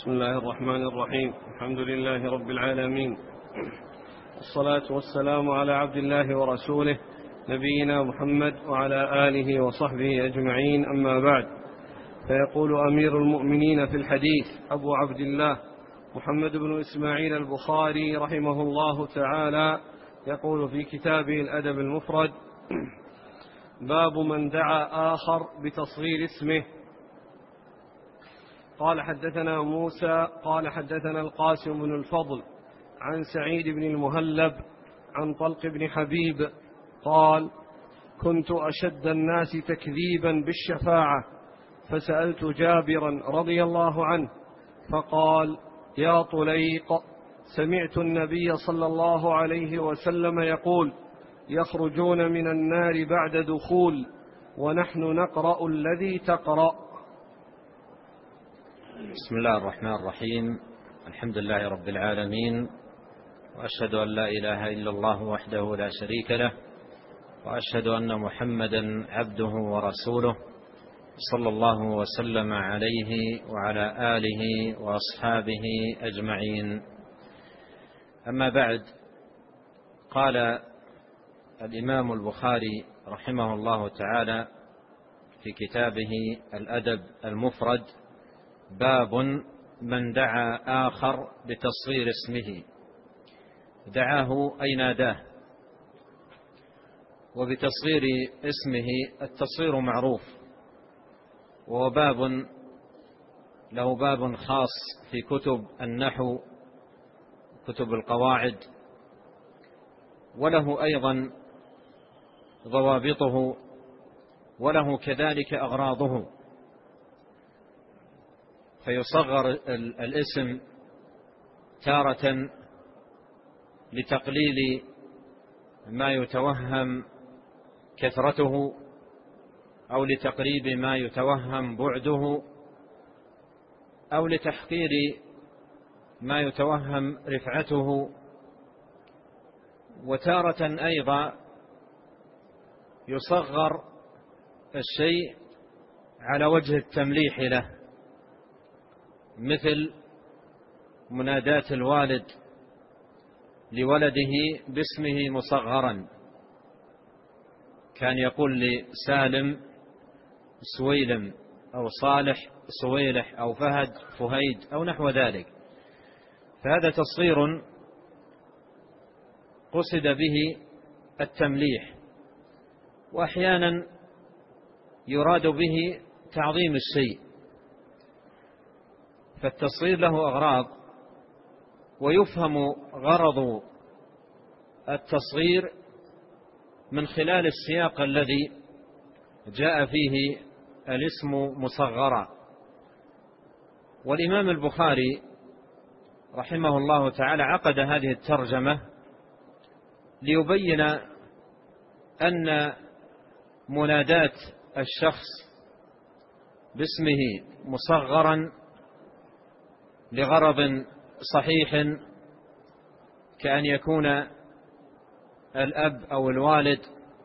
بسم الله الرحمن الرحيم. الحمد لله رب العالمين، والصلاة والسلام على عبد الله ورسوله نبينا محمد وعلى آله وصحبه أجمعين، أما بعد. فيقول أمير المؤمنين في الحديث أبو عبد الله محمد بن إسماعيل البخاري رحمه الله تعالى، يقول في كتابه الأدب المفرد: باب من دعا آخر بتصغير اسمه. قال حدثنا موسى قال حدثنا القاسم بن الفضل عن سعيد بن المهلب عن طلق بن حبيب قال: كنت أشد الناس تكذيبا بالشفاعة، فسألت جابرا رضي الله عنه فقال: يا طليق، سمعت النبي صلى الله عليه وسلم يقول: يخرجون من النار بعد دخول، ونحن نقرأ الذي تقرأ. بسم الله الرحمن الرحيم. الحمد لله رب العالمين، وأشهد أن لا إله إلا الله وحده لا شريك له، وأشهد أن محمدا عبده ورسوله، صلى الله وسلم عليه وعلى آله وأصحابه أجمعين. أما بعد، قال الإمام البخاري رحمه الله تعالى في كتابه الأدب المفرد: باب من دعا آخر بتصغير اسمه. دعاه أي ناداه. وبتصغير اسمه التصغير معروف، وهو باب له باب خاص في كتب النحو، كتب القواعد، وله أيضا ضوابطه، وله كذلك أغراضه. فيصغر الاسم تارة لتقليل ما يتوهم كثرته، أو لتقريب ما يتوهم بعده، أو لتحقير ما يتوهم رفعته، وتارة أيضا يصغر الشيء على وجه التمليح له، مثل مناداة الوالد لولده باسمه مصغرا، كان يقول لسالم سويلم، أو صالح سويلح، أو فهد فهيد، أو نحو ذلك. فهذا تصغير قصد به التمليح، وأحيانا يراد به تعظيم الشيء. فالتصغير له أغراض، ويفهم غرض التصغير من خلال السياق الذي جاء فيه الاسم مصغرا. والإمام البخاري رحمه الله تعالى عقد هذه الترجمة ليبين أن مناداة الشخص باسمه مصغرا لغرض صحيح، كأن يكون الأب أو الوالد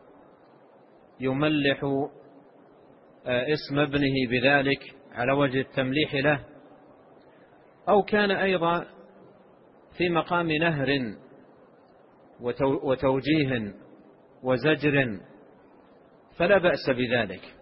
يملح اسم ابنه بذلك على وجه التمليح له، أو كان أيضا في مقام نهر وتوجيه وزجر، فلا بأس بذلك.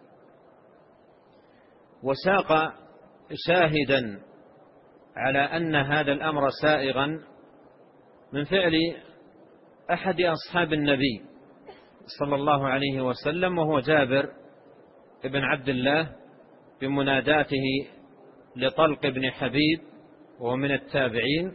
وساق شاهدا على أن هذا الأمر سائغا من فعل أحد أصحاب النبي صلى الله عليه وسلم، وهو جابر بن عبد الله، بمناداته لطلق بن حبيب وهو من التابعين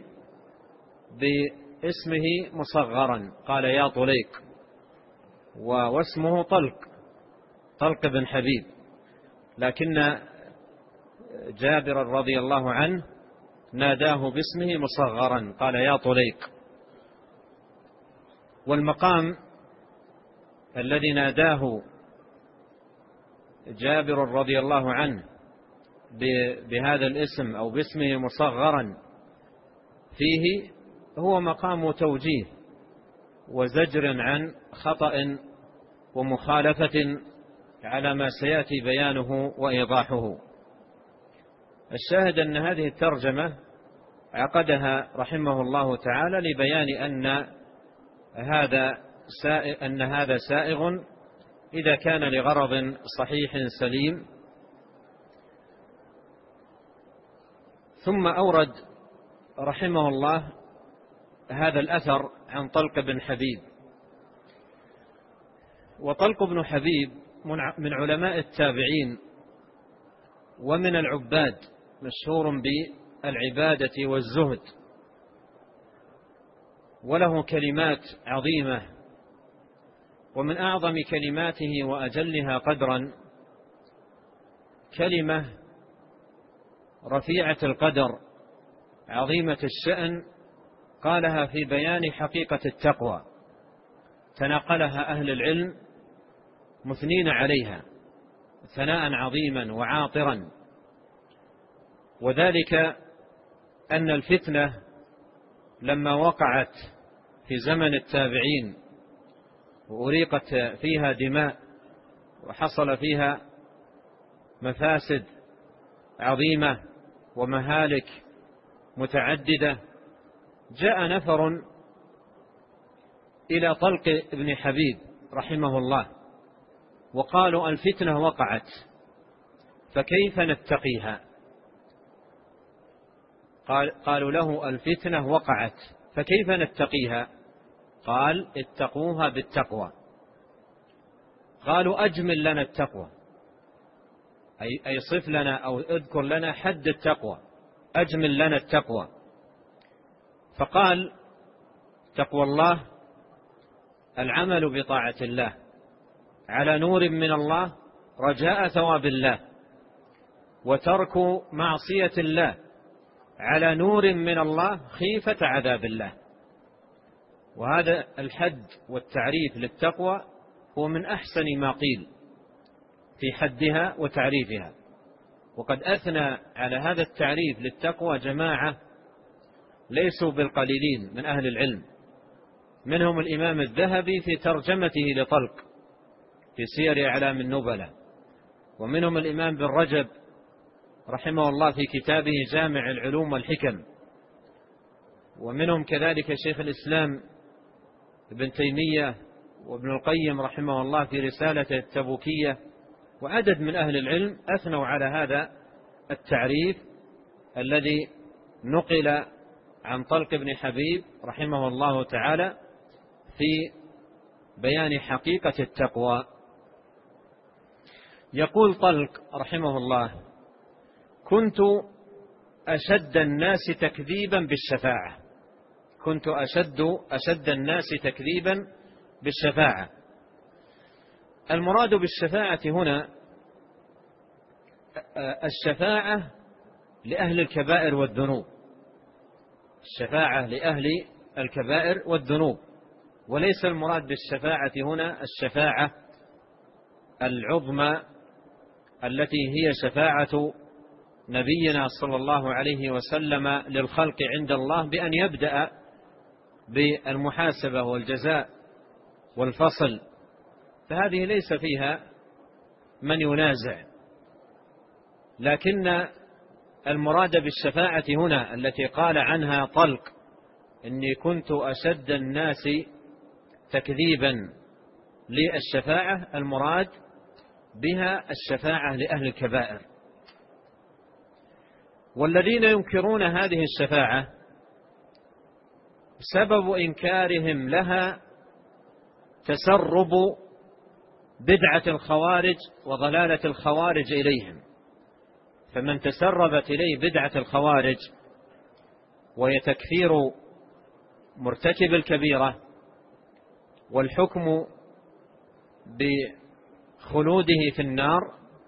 باسمه مصغرا، قال: يا طليق، واسمه طلق بن حبيب، لكن جابر رضي الله عنه ناداه باسمه مصغرا، قال: يا طليق. والمقام الذي ناداه جابر رضي الله عنه بهذا الاسم أو باسمه مصغرا فيه هو مقام توجيه وزجر عن خطأ ومخالفة على ما سيأتي بيانه وإيضاحه. الشاهد أن هذه الترجمة عقدها رحمه الله تعالى لبيان أن هذا سائغ إذا كان لغرض صحيح سليم. ثم أورد رحمه الله هذا الأثر عن طلق بن حبيب. وطلق بن حبيب من علماء التابعين ومن العباد، مشهور بالعبادة والزهد، وله كلمات عظيمة، ومن أعظم كلماته وأجلها قدرا كلمة رفيعة القدر عظيمة الشأن قالها في بيان حقيقة التقوى، تناقلها أهل العلم مثنين عليها ثناء عظيما وعاطرا، وذلك أن الفتنة لما وقعت في زمن التابعين وأريقت فيها دماء وحصل فيها مفاسد عظيمة ومهالك متعددة، جاء نفر إلى طلق بن حبيب رحمه الله وقالوا الفتنة وقعت فكيف نتقيها؟ قالوا له الفتنة وقعت فكيف نتقيها؟ قال اتقوها بالتقوى. قالوا أجمل لنا التقوى، أي صف لنا أو اذكر لنا حد التقوى، أجمل لنا التقوى. فقال تقوى الله العمل بطاعة الله على نور من الله رجاء ثواب الله، وترك معصية الله على نور من الله خيفة عذاب الله. وهذا الحد والتعريف للتقوى هو من أحسن ما قيل في حدها وتعريفها، وقد أثنى على هذا التعريف للتقوى جماعة ليسوا بالقليلين من أهل العلم، منهم الإمام الذهبي في ترجمته لطلق في سير أعلام النبلة، ومنهم الإمام بن رجب رحمه الله في كتابه جامع العلوم والحكم، ومنهم كذلك شيخ الإسلام ابن تيمية وابن القيم رحمه الله في رسالته التبوكية، وعدد من أهل العلم أثنوا على هذا التعريف الذي نقل عن طلق بن حبيب رحمه الله تعالى في بيان حقيقة التقوى. يقول طلق رحمه الله: كنت أشد الناس تكذيبا بالشفاعة. كنت أشد الناس تكذيبا بالشفاعة. المراد بالشفاعة هنا الشفاعة لأهل الكبائر والذنوب، الشفاعة لأهل الكبائر والذنوب، وليس المراد بالشفاعة هنا الشفاعة العظمى التي هي شفاعة نبينا صلى الله عليه وسلم للخلق عند الله بأن يبدأ بالمحاسبة والجزاء والفصل، فهذه ليس فيها من ينازع، لكن المراد بالشفاعة هنا التي قال عنها طلق: إني كنت أشد الناس تكذيبا للشفاعة، المراد بها الشفاعة لأهل الكبائر. والذين ينكرون هذه الشفاعة سبب إنكارهم لها تسرب بدعة الخوارج وضلالة الخوارج إليهم، فمن تسربت إليه بدعة الخوارج وهي تكفير مرتكب الكبيرة والحكم بخلوده في النار،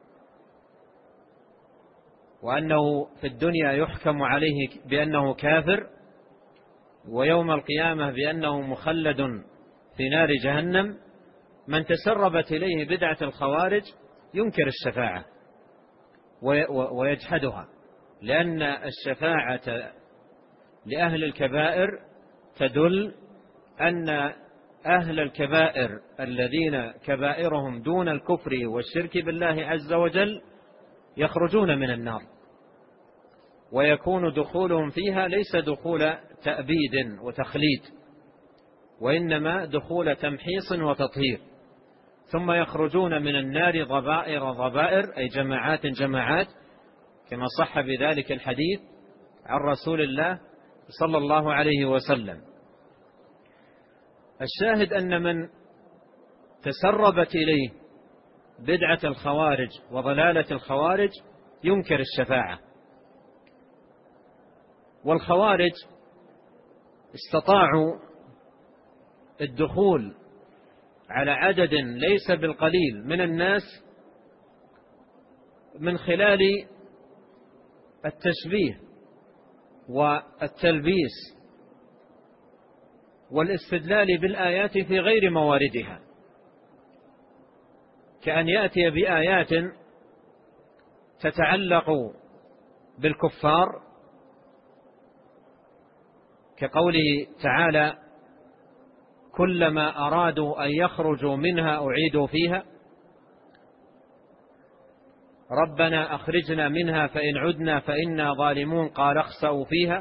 وأنه في الدنيا يحكم عليه بأنه كافر، ويوم القيامة بأنه مخلد في نار جهنم، من تسربت إليه بدعة الخوارج ينكر الشفاعة ويجحدها، لأن الشفاعة لأهل الكبائر تدل أن أهل الكبائر الذين كبائرهم دون الكفر والشرك بالله عز وجل يخرجون من النار، ويكون دخولهم فيها ليس دخول تأبيد وتخليد، وإنما دخول تمحيص وتطهير، ثم يخرجون من النار ضبائر ضبائر، أي جماعات جماعات، كما صح بذلك الحديث عن رسول الله صلى الله عليه وسلم. الشاهد أن من تسربت إليه بدعة الخوارج وضلالة الخوارج ينكر الشفاعة. والخوارج استطاعوا الدخول على عدد ليس بالقليل من الناس من خلال التشبيه والتلبيس والاستدلال بالآيات في غير مواردها، كأن يأتي بآيات تتعلق بالكفار كقوله تعالى: كلما أرادوا أن يخرجوا منها أعيدوا فيها، ربنا أخرجنا منها فإن عدنا فإنا ظالمون قال اخسأوا فيها،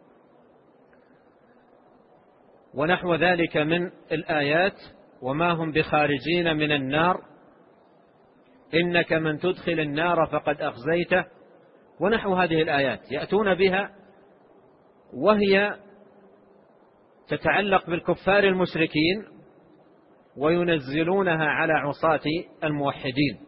ونحو ذلك من الآيات، وما هم بخارجين من النار، إنك من تدخل النار فقد أخزيته، ونحو هذه الآيات يأتون بها وهي تتعلق بالكفار المشركين وينزلونها على عصاة الموحدين،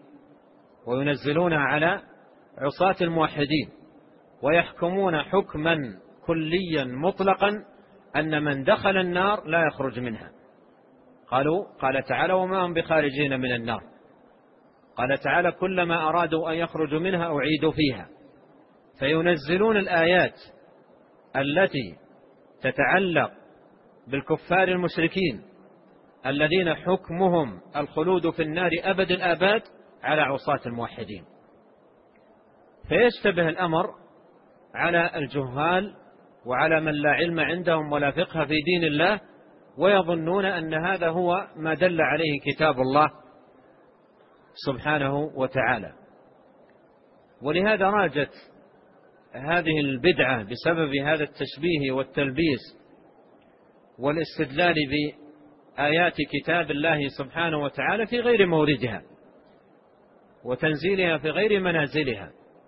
ويحكمون حكما كليا مطلقا أن من دخل النار لا يخرج منها. قال تعالى: وما هم بخارجين من النار. قال تعالى: كلما أرادوا أن يخرجوا منها أعيدوا فيها. فينزلون الآيات التي تتعلق بالكفار المشركين الذين حكمهم الخلود في النار أبد الآباد على عصاة الموحدين، فيشتبه الأمر على الجهال وعلى من لا علم عندهم ولا فقه في دين الله، ويظنون أن هذا هو ما دل عليه كتاب الله سبحانه وتعالى. ولهذا راجت هذه البدعة بسبب هذا التشبيه والتلبيس والاستدلال بآيات كتاب الله سبحانه وتعالى في غير موردها وتنزيلها في غير منازلها،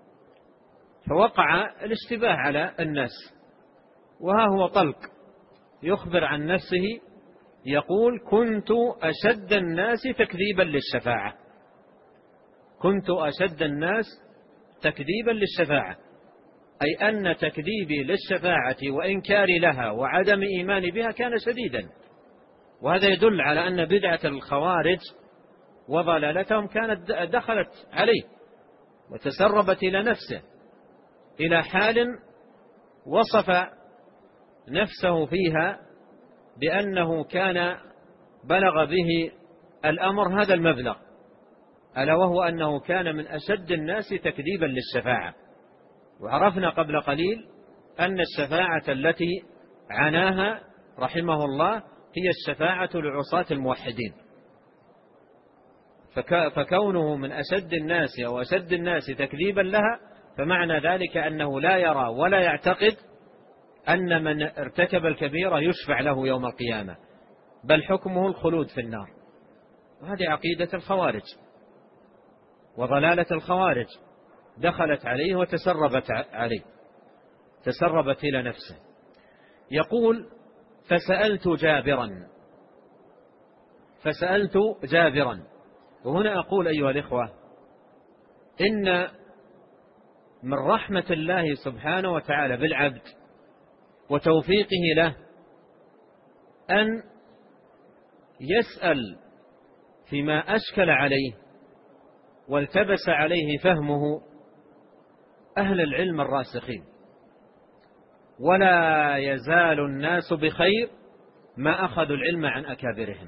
فوقع الاشتباه على الناس. وها هو طلق يخبر عن نفسه يقول: كنت أشد الناس تكذيبا للشفاعة. كنت أشد الناس تكذيبا للشفاعة، أي أن تكذيبي للشفاعة وإنكاري لها وعدم إيماني بها كان شديدا. وهذا يدل على أن بدعة الخوارج وضلالتهم كانت دخلت عليه وتسربت إلى نفسه إلى حال وصف نفسه فيها بأنه كان بلغ به الأمر هذا المبلغ، ألا وهو أنه كان من أشد الناس تكذيبا للشفاعة. وعرفنا قبل قليل أن الشفاعة التي عناها رحمه الله هي الشفاعة لعصاة الموحدين، فكونه من أشد الناس أو أشد الناس تكذيبا لها فمعنى ذلك أنه لا يرى ولا يعتقد أن من ارتكب الكبيرة يشفع له يوم القيامة، بل حكمه الخلود في النار. وهذه عقيدة الخوارج وضلالة الخوارج، دخلت عليه وتسربت عليه، تسربت إلى نفسه. يقول: فسألت جابرا. وهنا أقول أيها الإخوة إن من رحمة الله سبحانه وتعالى بالعبد وتوفيقه له أن يسأل فيما أشكل عليه والتبس عليه فهمه أهل العلم الراسخين، ولا يزال الناس بخير ما أخذوا العلم عن أكابرهم،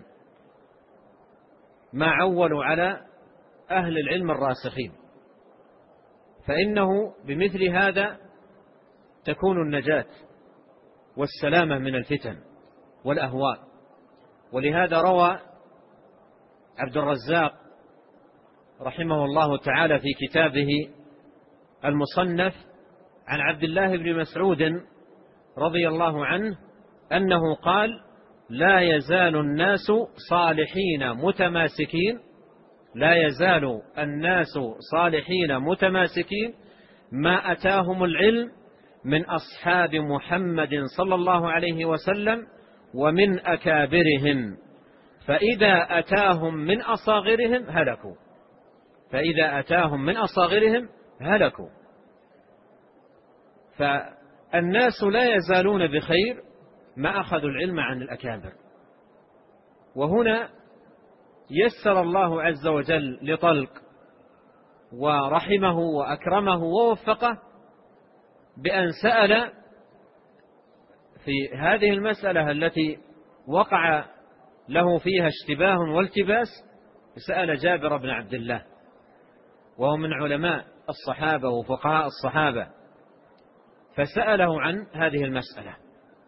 ما عولوا على أهل العلم الراسخين، فإنه بمثل هذا تكون النجاة والسلامة من الفتن والأهواء. ولهذا روى عبد الرزاق رحمه الله تعالى في كتابه المصنف عن عبد الله بن مسعود رضي الله عنه أنه قال: لا يزال الناس صالحين متماسكين، لا يزال الناس صالحين متماسكين ما أتاهم العلم من أصحاب محمد صلى الله عليه وسلم ومن أكابرهم، فإذا أتاهم من أصاغرهم هلكوا، فإذا أتاهم من أصاغرهم هلكوا. فالناس لا يزالون بخير ما أخذوا العلم عن الأكابر. وهنا يسر الله عز وجل لطلق ورحمه وأكرمه ووفقه بأن سأل في هذه المسألة التي وقع له فيها اشتباه والتباس، سأل جابر بن عبد الله وهو من علماء الصحابة وفقهاء الصحابة، فسأله عن هذه المسألة.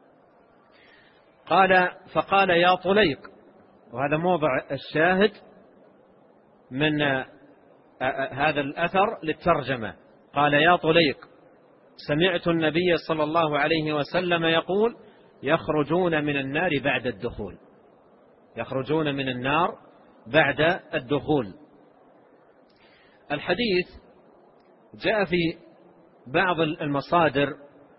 فقال: يا طليق، وهذا موضع الشاهد من هذا الأثر للترجمة. قال: يا طليق، سمعت النبي صلى الله عليه وسلم يقول: يخرجون من النار بعد الدخول، يخرجون من النار بعد الدخول. الحديث جاء في بعض المصادر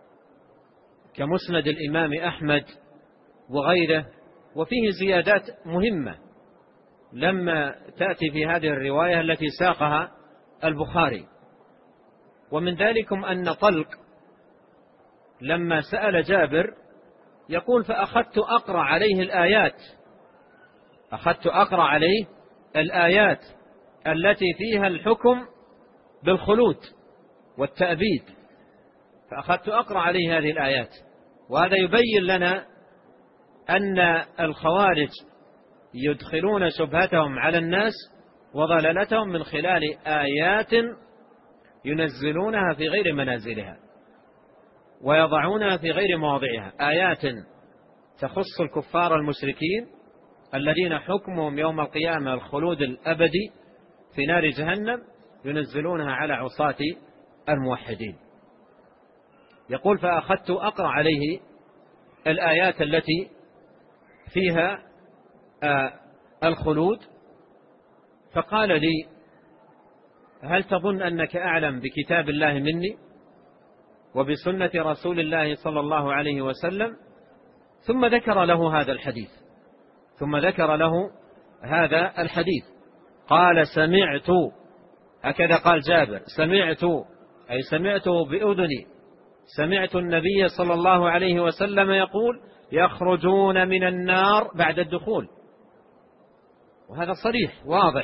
كمسند الإمام أحمد وغيره، وفيه زيادات مهمة لما تأتي في هذه الرواية التي ساقها البخاري. ومن ذلكم أن طلق لما سأل جابر يقول: فأخذت أقرأ عليه الآيات، أخذت أقرأ عليه الآيات التي فيها الحكم بالخلود والتأبيد، فأخذت أقرأ عليه هذه الآيات. وهذا يبين لنا أن الخوارج يدخلون شبهتهم على الناس وضلالتهم من خلال آيات ينزلونها في غير منازلها ويضعونها في غير مواضعها، آيات تخص الكفار المشركين الذين حكمهم يوم القيامة الخلود الأبدي في نار جهنم، ينزلونها على عصاة الموحدين. يقول: فأخذت أقرأ عليه الآيات التي فيها الخلود، فقال لي: هل تظن أنك أعلم بكتاب الله مني وبسنة رسول الله صلى الله عليه وسلم؟ ثم ذكر له هذا الحديث، ثم ذكر له هذا الحديث. قال: سمعت، هكذا قال جابر، سمعت أي سمعته بأذني، سمعت النبي صلى الله عليه وسلم يقول: يخرجون من النار بعد الدخول. وهذا صريح واضح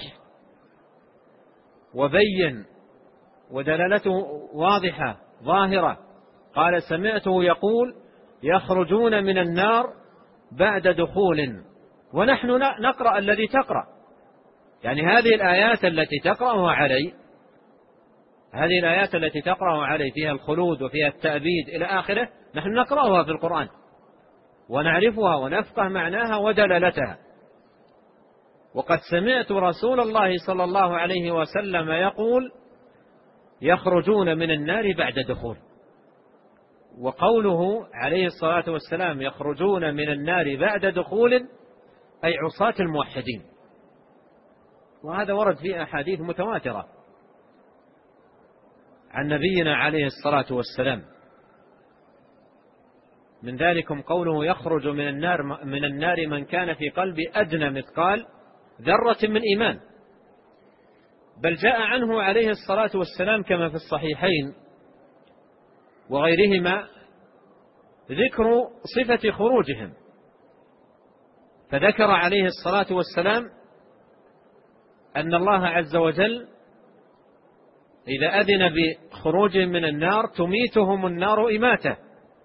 وبين ودلالته واضحة ظاهرة. قال: سمعته يقول: يخرجون من النار بعد دخول، ونحن نقرأ الذي تقرأ، يعني هذه الآيات التي تقرأها علي، هذه الآيات التي تقرأها علي فيها الخلود وفيها التأبيد إلى آخره، نحن نقرأها في القرآن ونعرفها ونفقه معناها ودلالتها. وقد سمعت رسول الله صلى الله عليه وسلم يقول: يخرجون من النار بعد دخول. وقوله عليه الصلاة والسلام يخرجون من النار بعد دخول أي عصاة الموحدين، وهذا ورد في أحاديث متواترة عن نبينا عليه الصلاة والسلام. من ذلكم قوله: يخرج من النار من كان في قلبه أدنى مثقال ذرة من إيمان. بل جاء عنه عليه الصلاة والسلام كما في الصحيحين وغيرهما ذكر صفة خروجهم، فذكر عليه الصلاة والسلام أن الله عز وجل إذا أذن بخروجهم من النار تميتهم النار إماتة،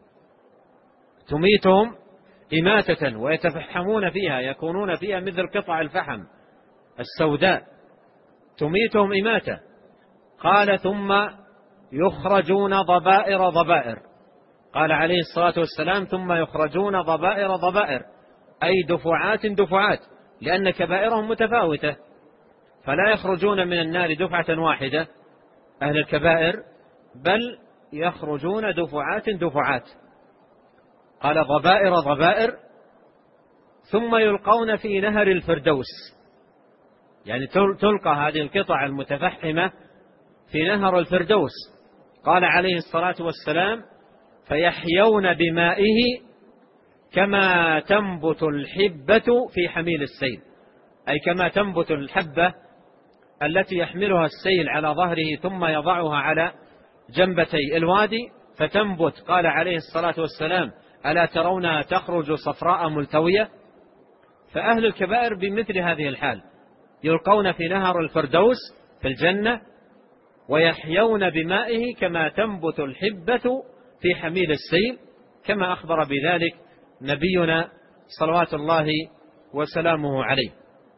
تميتهم إماتة ويتفحمون فيها، يكونون فيها مثل قطع الفحم السوداء، تميتهم إماتة. قال: ثم يخرجون ضبائر ضبائر. قال عليه الصلاة والسلام: ثم يخرجون ضبائر ضبائر، أي دفعات دفعات، لأن كبائرهم متفاوتة، فلا يخرجون من النار دفعة واحدة أهل الكبائر، بل يخرجون دفعات دفعات، قال ضبائر ضبائر، ثم يلقون في نهر الفردوس، يعني تلقى هذه القطع المتفحمة في نهر الفردوس. قال عليه الصلاة والسلام فيحيون بمائه كما تنبت الحبة في حميل السيل، أي كما تنبت الحبة التي يحملها السيل على ظهره ثم يضعها على جنبتي الوادي فتنبت. قال عليه الصلاة والسلام ألا ترونها تخرج صفراء ملتوية؟ فأهل الكبائر بمثل هذه الحال يلقون في نهر الفردوس في الجنة ويحيون بمائه كما تنبت الحبة في حميل السيل، كما أخبر بذلك نبينا صلوات الله وسلامه عليه.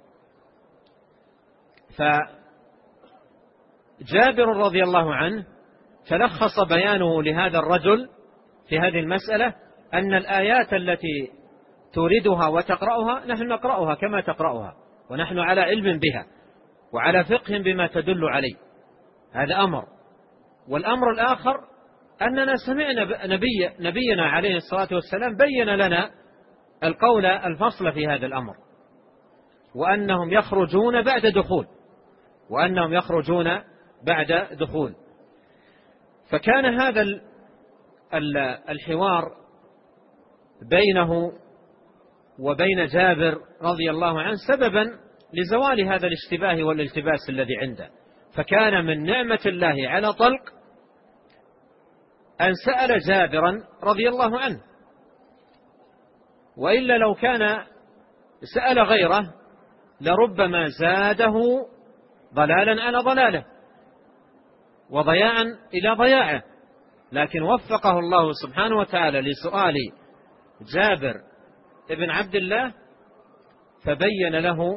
فجابر رضي الله عنه تلخص بيانه لهذا الرجل في هذه المسألة أن الآيات التي توردها وتقرأها نحن نقرأها كما تقرأها، ونحن على علم بها وعلى فقه بما تدل عليه، هذا أمر. والأمر الآخر أننا سمعنا نبينا عليه الصلاة والسلام بين لنا القول الفصل في هذا الأمر، وأنهم يخرجون بعد دخول فكان هذا الحوار بينه وبين جابر رضي الله عنه سببا لزوال هذا الاشتباه والالتباس الذي عنده. فكان من نعمة الله على طلق أن سأل جابرا رضي الله عنه، وإلا لو كان سأل غيره لربما زاده ضلالا على ضلاله وضياعا إلى ضياعه، لكن وفقه الله سبحانه وتعالى لسؤال جابر ابن عبد الله فبين له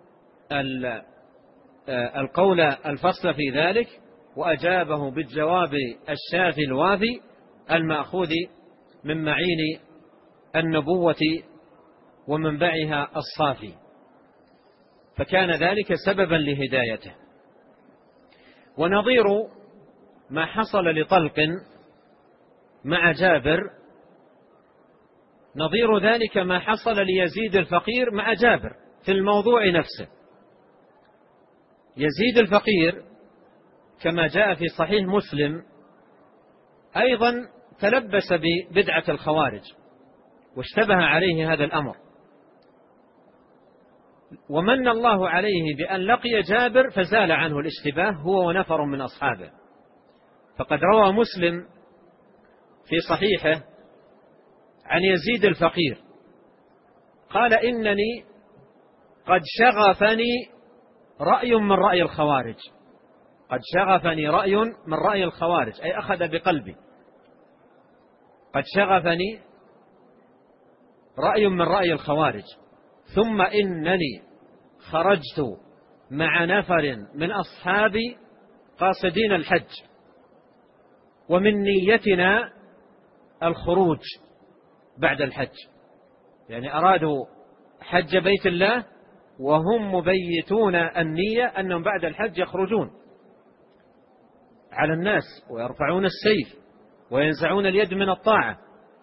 القول الفصل في ذلك، وأجابه بالجواب الشافي الوافي المأخوذ من معين النبوة ومنبعها الصافي، فكان ذلك سببا لهدايته. ونظير ما حصل لطلق مع جابر نظير ذلك ما حصل ليزيد الفقير مع جابر في الموضوع نفسه. يزيد الفقير كما جاء في صحيح مسلم أيضا تلبس ببدعة الخوارج واشتبه عليه هذا الأمر، ومن الله عليه بأن لقي جابر فزال عنه الاشتباه هو ونفر من أصحابه. فقد روى مسلم في صحيحه عن يزيد الفقير قال إنني قد شغفني رأي من رأي الخوارج، قد شغفني رأي من رأي الخوارج أي أخذ بقلبي، قد شغفني رأي من رأي الخوارج، ثم إنني خرجت مع نفر من أصحابي قاصدين الحج، ومن نيتنا الخروج بعد الحج، يعني أرادوا حج بيت الله وهم مبيتون النية أنهم بعد الحج يخرجون على الناس ويرفعون السيف وينزعون اليد من الطاعة.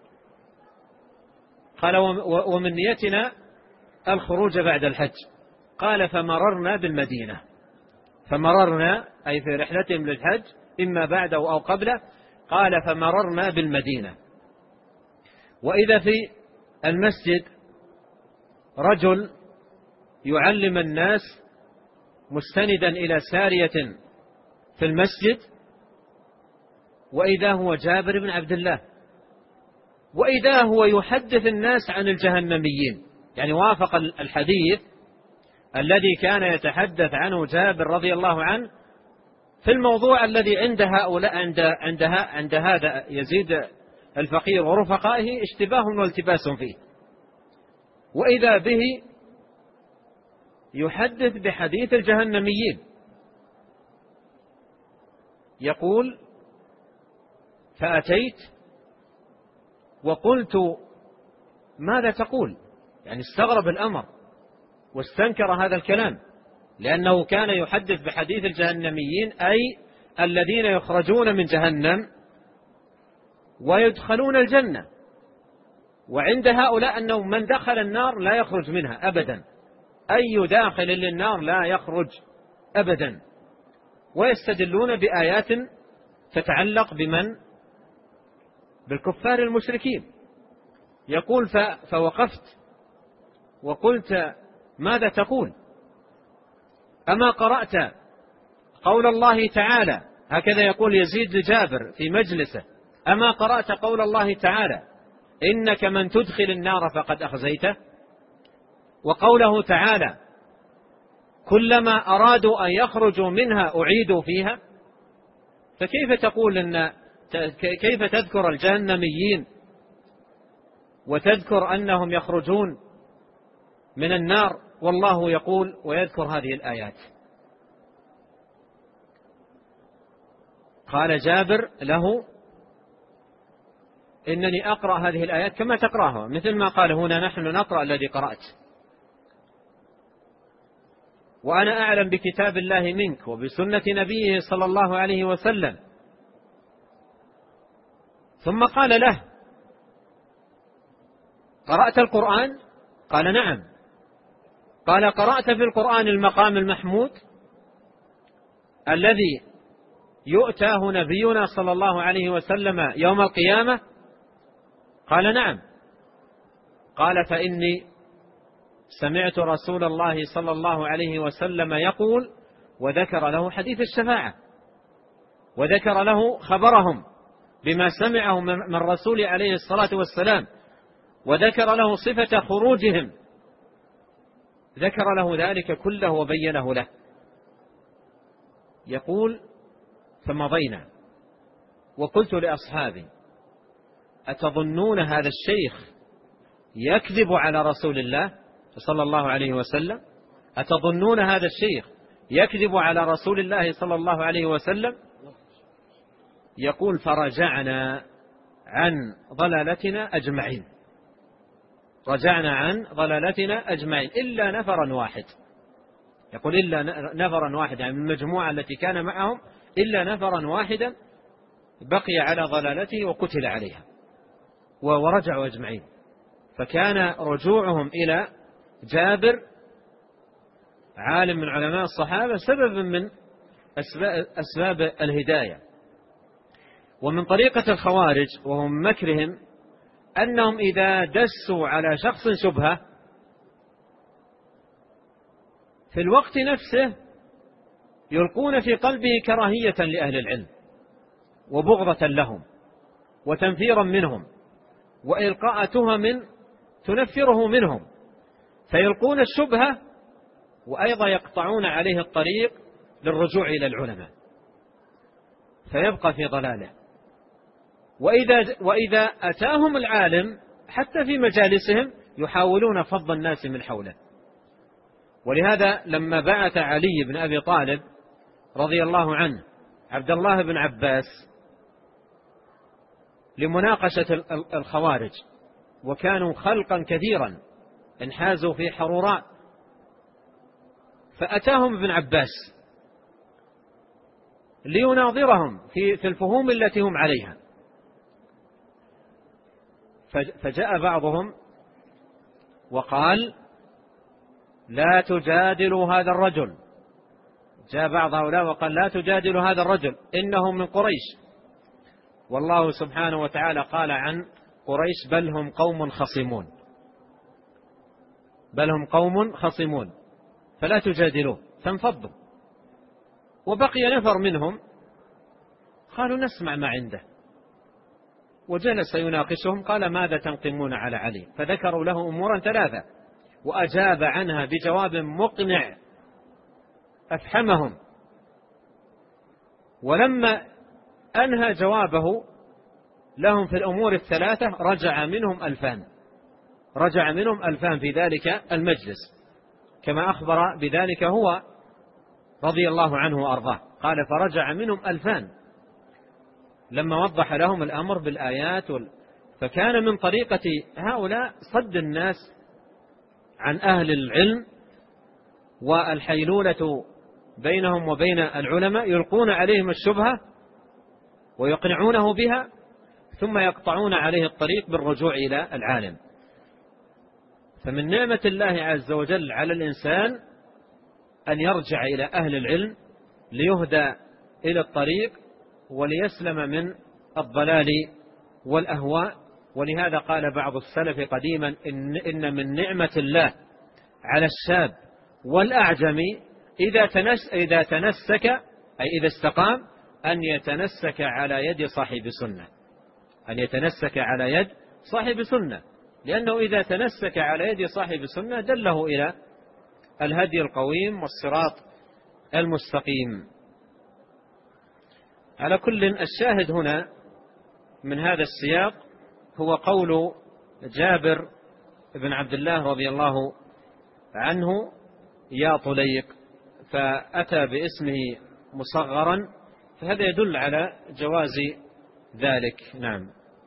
قال ومن نيتنا الخروج بعد الحج. قال فمررنا بالمدينة، فمررنا أي في رحلتهم للحج إما بعده أو قبله. قال فمررنا بالمدينة وإذا في المسجد رجل يعلم الناس مستندا إلى سارية في المسجد، وإذا هو جابر بن عبد الله، وإذا هو يحدث الناس عن الجهنميين، يعني وافق الحديث الذي كان يتحدث عنه جابر رضي الله عنه في الموضوع الذي عند هؤلاء عند هذا يزيد الفقير ورفقائه اشتباه والتباس فيه، وإذا به يحدث بحديث الجهنميين. يقول فأتيت وقلت ماذا تقول؟ يعني استغرب الأمر واستنكر هذا الكلام، لأنه كان يحدث بحديث الجهنميين أي الذين يخرجون من جهنم ويدخلون الجنة. وعند هؤلاء أنه من دخل النار لا يخرج منها أبدا، أي داخل للنار لا يخرج أبدا. ويستدلون بآيات تتعلق بمن؟ بالكفار المشركين. يقول فوقفت وقلت ماذا تقول؟ أما قرأت قول الله تعالى، هكذا يقول يزيد لجابر في مجلسه، أما قرأت قول الله تعالى إنك من تدخل النار فقد أخزيته، وقوله تعالى كلما أرادوا أن يخرجوا منها أعيدوا فيها؟ فكيف تقول كيف تذكر الجهنميين وتذكر أنهم يخرجون من النار والله يقول ويذكر هذه الآيات؟ قال جابر له إنني أقرأ هذه الآيات كما تقرأها، مثل ما قال هنا نحن نقرأ الذي قرأت، وأنا أعلم بكتاب الله منك وبسنة نبيه صلى الله عليه وسلم. ثم قال له قرأت القرآن؟ قال نعم. قال قرأت في القرآن المقام المحمود الذي يؤتاه نبينا صلى الله عليه وسلم يوم القيامة؟ قال نعم. قال فإني سمعت رسول الله صلى الله عليه وسلم يقول، وذكر له حديث الشفاعة، وذكر له خبرهم بما سمعه من الرسول عليه الصلاة والسلام، وذكر له صفة خروجهم، ذكر له ذلك كله وبينه له. يقول فمضينا وقلت لأصحابي أتظنون هذا الشيخ يكذب على رسول الله صلى الله عليه وسلم؟ أتظنون هذا الشيخ يكذب على رسول الله صلى الله عليه وسلم؟ يقول فرجعنا عن ضلالتنا أجمعين، رجعنا عن ضلالتنا أجمعين إلا نفرا واحد. يقول إلا نفرا واحدا، يعني من المجموعة التي كان معهم إلا نفرا واحدا بقي على ضلالته وقتل عليها ورجعوا أجمعين. فكان رجوعهم إلى جابر عالم من علماء الصحابة سبب من أسباب الهداية. ومن طريقة الخوارج وهم مكرهم أنهم إذا دسوا على شخص شبهة في الوقت نفسه يلقون في قلبه كراهية لأهل العلم وبغضة لهم وتنفيرا منهم وإلقاء تهم تنفره منهم، فيلقون الشبهة وأيضا يقطعون عليه الطريق للرجوع إلى العلماء فيبقى في ضلاله. وإذا أتاهم العالم حتى في مجالسهم يحاولون فض الناس من حوله. ولهذا لما بعث علي بن أبي طالب رضي الله عنه عبد الله بن عباس لمناقشة الخوارج، وكانوا خلقا كثيرا انحازوا في حروراء، فأتاهم ابن عباس ليناظرهم في الفهوم التي هم عليها. فجاء بعضهم وقال لا تجادلوا هذا الرجل، جاء بعض هؤلاء وقال لا تجادلوا هذا الرجل إنه من قريش، والله سبحانه وتعالى قال عن قريش بل هم قوم خصمون، بل هم قوم خصمون فلا تجادلوه، فانفضوا. وبقي نفر منهم قالوا نسمع ما عنده، وجلس يناقشهم. قال ماذا تنقمون على علي؟ فذكروا له أمورا ثلاثة وأجاب عنها بجواب مقنع أفحمهم. ولما أنهى جوابه لهم في الأمور الثلاثة رجع منهم 2000، رجع منهم 2000 في ذلك المجلس كما أخبر بذلك هو رضي الله عنه وأرضاه. قال فرجع منهم 2000 لما وضح لهم الأمر بالآيات فكان من طريقة هؤلاء صد الناس عن أهل العلم والحيلولة بينهم وبين العلماء، يلقون عليهم الشبهة ويقنعونه بها ثم يقطعون عليه الطريق بالرجوع إلى العالم. فمن نعمة الله عز وجل على الإنسان أن يرجع إلى أهل العلم ليهدى إلى الطريق وليسلم من الضلال والأهواء. ولهذا قال بعض السلف قديما إن من نعمة الله على الشاب والأعجمي إذا تنسك أي إذا استقام أن يتنسك على يد صاحب سنة، أن يتنسك على يد صاحب سنة، لأنه إذا تنسك على يد صاحب سنة دله إلى الهدي القويم والصراط المستقيم. على كل، الشاهد هنا من هذا السياق هو قول جابر بن عبد الله رضي الله عنه يا طليق، فأتى باسمه مصغرا، فهذا يدل على جواز ذلك. نعم.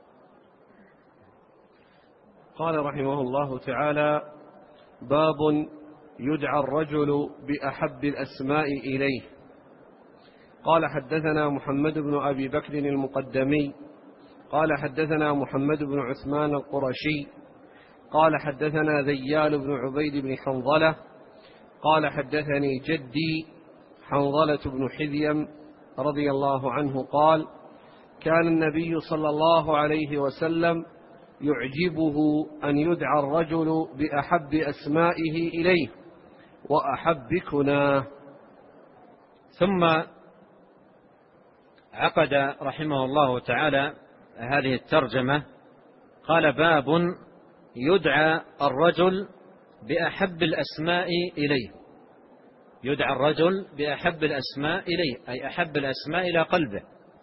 قال رحمه الله تعالى: باب يدعى الرجل بأحب الأسماء إليه. قال حدثنا محمد بن أبي بكر المقدمي قال حدثنا محمد بن عثمان القرشي قال حدثنا ذيال بن عبيد بن حنظلة قال حدثني جدي حنظلة بن حذيم رضي الله عنه قال: كان النبي صلى الله عليه وسلم يعجبه أن يدعى الرجل بأحب أسمائه إليه وأحب كناه. ثم عقد رحمه الله تعالى هذه الترجمة، قال: باب يدعى الرجل بأحب الأسماء إليه. يدعى الرجل بأحب الأسماء إليه أي أحب الأسماء إلى قلبه،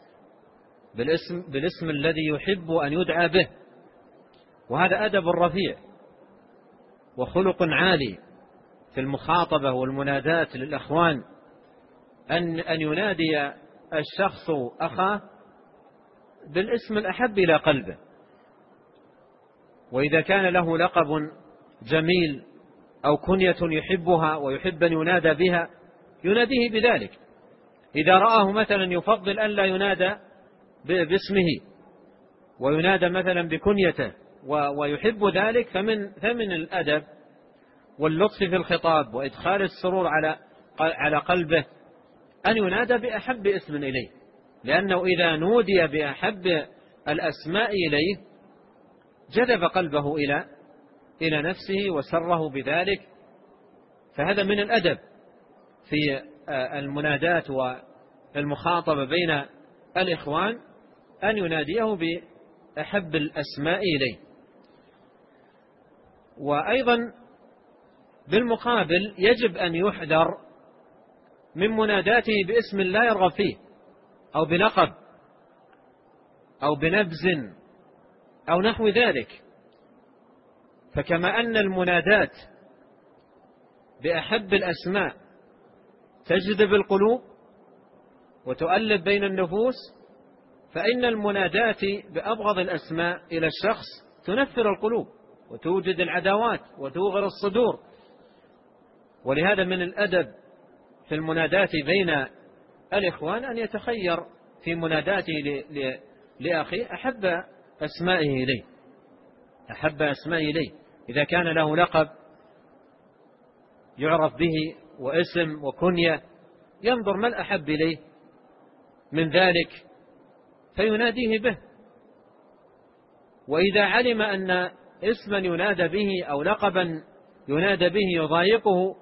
بالاسم الذي يحب أن يدعى به. وهذا أدب رفيع وخلق عالي في المخاطبة والمنادات للأخوان، أن ينادي الشخص أخاه بالاسم الأحب إلى قلبه. وإذا كان له لقب جميل أو كنية يحبها ويحب أن ينادى بها يناديه بذلك. إذا رآه مثلا يفضل أن لا ينادى باسمه وينادى مثلا بكنيته ويحب ذلك، فمن الأدب واللطف في الخطاب وإدخال السرور على قلبه أن ينادى بأحب اسم إليه، لأنه إذا نودي بأحب الأسماء إليه جذب قلبه إلى نفسه وسره بذلك. فهذا من الأدب في المنادات والمخاطبة بين الإخوان أن يناديه بأحب الأسماء إليه. وأيضا بالمقابل يجب أن يحذر من مناداته باسم لا يرغب فيه أو بلقب أو بنبز أو نحو ذلك. فكما أن المنادات بأحب الأسماء تجذب القلوب وتؤلف بين النفوس، فإن المنادات بأبغض الأسماء إلى الشخص تنفر القلوب وتوجد العداوات وتوغر الصدور. ولهذا من الأدب في المنادات بين الإخوان أن يتخير في مناداته لأخيه أحب أسمائه إليه، أحب أسمائه إليه. إذا كان له لقب يعرف به واسم وكنية ينظر ما الأحب إليه من ذلك فيناديه به. وإذا علم أن اسما ينادى به أو لقبا ينادى به يضايقه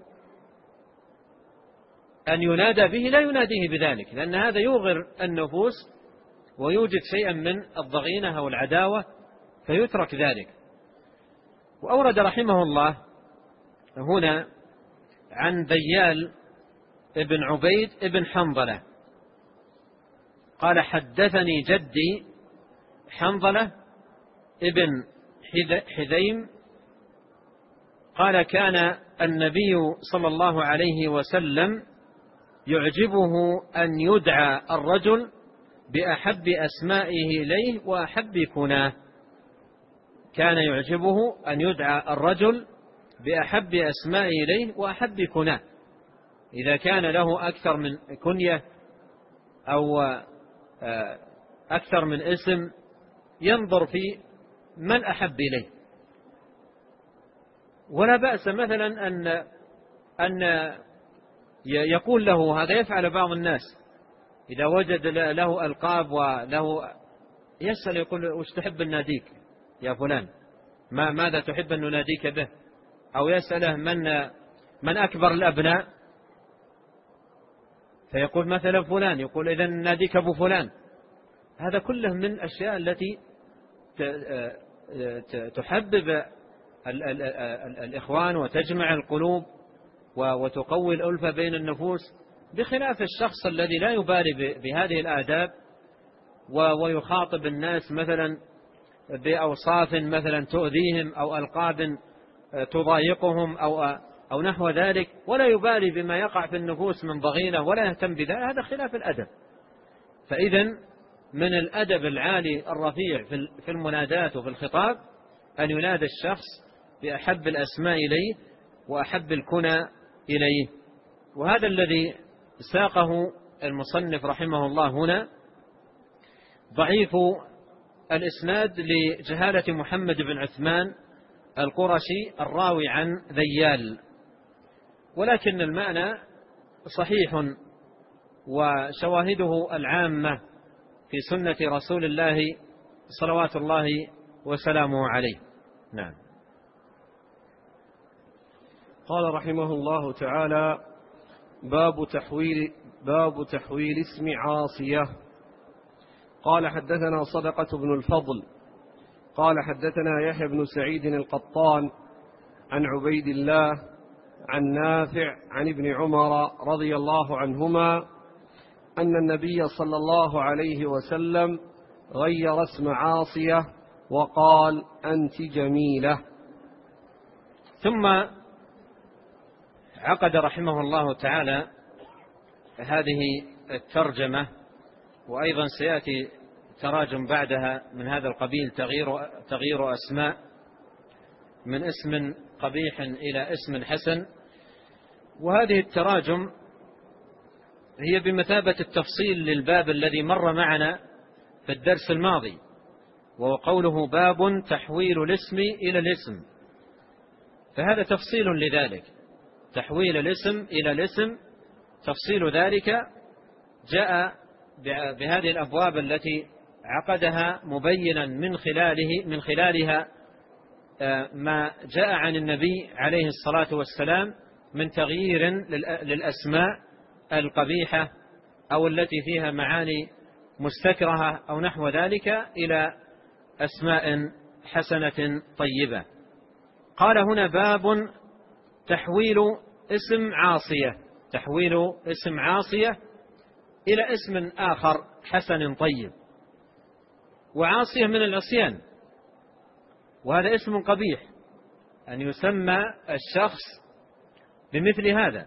أن ينادى به لا يناديه بذلك، لأن هذا يوغر النفوس ويوجد شيئا من الضغينة أو العداوة فيترك ذلك. وأورد رحمه الله هنا عن ذيال ابن عبيد ابن حنظلة قال: حدثني جدي حنظلة ابن حذيم قال: كان النبي صلى الله عليه وسلم يعجبه أن يدعى الرجل بأحب أسمائه إليه وأحب كناه. كان يعجبه أن يدعى الرجل بأحب أسمائه إليه وأحب كناه. إذا كان له أكثر من كنية أو أكثر من اسم ينظر في من أحب إليه. ولا بأس مثلا أن يقول له هذا، يفعل بعض الناس إذا وجد له ألقاب وله يسأل يقول وش تحب أن ناديك يا فلان، ماذا تحب أن نناديك به، أو يسأله من أكبر الأبناء، فيقول مثلا فلان، يقول إذن ناديك أبو فلان. هذا كله من الأشياء التي تحبب الإخوان وتجمع القلوب وتقوي الألفة بين النفوس، بخلاف الشخص الذي لا يبالي بهذه الآداب ويخاطب الناس مثلا بأوصاف مثلا تؤذيهم أو ألقاب تضايقهم أو نحو ذلك، ولا يبالي بما يقع في النفوس من ضغينة ولا يهتم بذلك. هذا خلاف الأدب. فإذن من الأدب العالي الرفيع في المنادات وفي الخطاب أن ينادى الشخص بأحب الأسماء إليه وأحب الكنى إليه. وهذا الذي ساقه المصنف رحمه الله هنا ضعيف الإسناد لجهالة محمد بن عثمان القرشي الراوي عن ذيال، ولكن المعنى صحيح وشواهده العامة في سنة رسول الله صلوات الله وسلامه عليه. نعم. قال رحمه الله تعالى: باب تحويل اسم عاصية. قال حدثنا صدقة بن الفضل قال حدثنا يحيى بن سعيد القطان عن عبيد الله عن نافع عن ابن عمر رضي الله عنهما أن النبي صلى الله عليه وسلم غير اسم عاصية وقال: أنت جميلة. ثم عقد رحمه الله تعالى هذه الترجمة، وأيضا سيأتي تراجم بعدها من هذا القبيل، تغيير أسماء من اسم قبيح إلى اسم حسن. وهذه التراجم هي بمثابة التفصيل للباب الذي مر معنا في الدرس الماضي، وهو قوله باب تحويل الاسم إلى الاسم. فهذا تفصيل لذلك، تحويل الاسم إلى الاسم، تفصيل ذلك جاء بهذه الأبواب التي عقدها مبينا من خلالها ما جاء عن النبي عليه الصلاة والسلام من تغيير للأسماء القبيحة أو التي فيها معاني مستكرهة أو نحو ذلك إلى أسماء حسنة طيبة. قال هنا باب تحويل اسم عاصية، تحويل اسم عاصية إلى اسم آخر حسن طيب. وعاصية من العصيان، وهذا اسم قبيح أن يسمى الشخص بمثل هذا،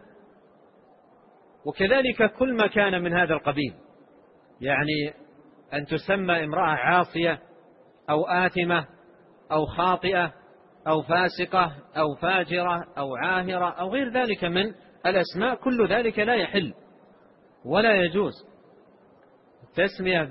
وكذلك كل ما كان من هذا القبيل، يعني أن تسمى امرأة عاصية أو آثمة أو خاطئة أو فاسقة أو فاجرة أو عاهرة أو غير ذلك من الأسماء، كل ذلك لا يحل ولا يجوز. التسمية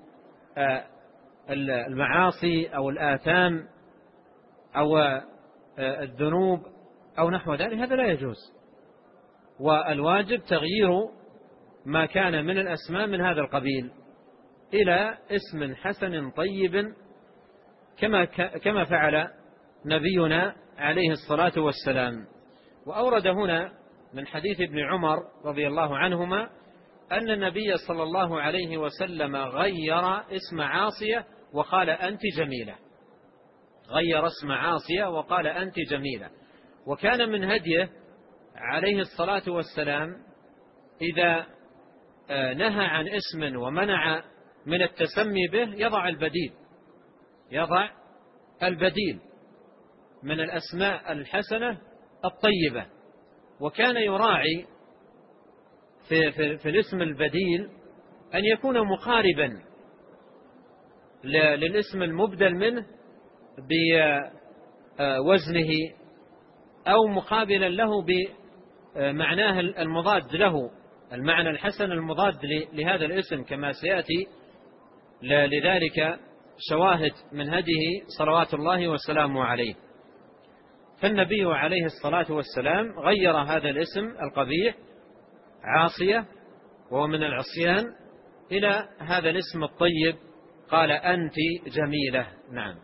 بالمعاصي أو الآثام أو الذنوب أو نحو ذلك هذا لا يجوز، والواجب تغيير ما كان من الأسماء من هذا القبيل إلى اسم حسن طيب كما فعل نبينا عليه الصلاة والسلام. وأورد هنا من حديث ابن عمر رضي الله عنهما أن النبي صلى الله عليه وسلم غير اسم عاصية وقال: أنت جميلة. غير اسم عاصية وقال: أنت جميلة. وكان من هديه عليه الصلاة والسلام إذا نهى عن اسم ومنع من التسمي به يضع البديل من الأسماء الحسنة الطيبة. وكان يراعي في الاسم البديل أن يكون مقاربا للاسم المبدل منه بوزنه أو مقابلا له بمعناه المضاد له، المعنى الحسن المضاد لهذا الاسم كما سيأتي. لذلك شواهد من هديه صلوات الله وسلامه عليه. فالنبي عليه الصلاة والسلام غير هذا الاسم القبيح عاصية وهو من العصيان إلى هذا الاسم الطيب، قال أنت جميلة. نعم.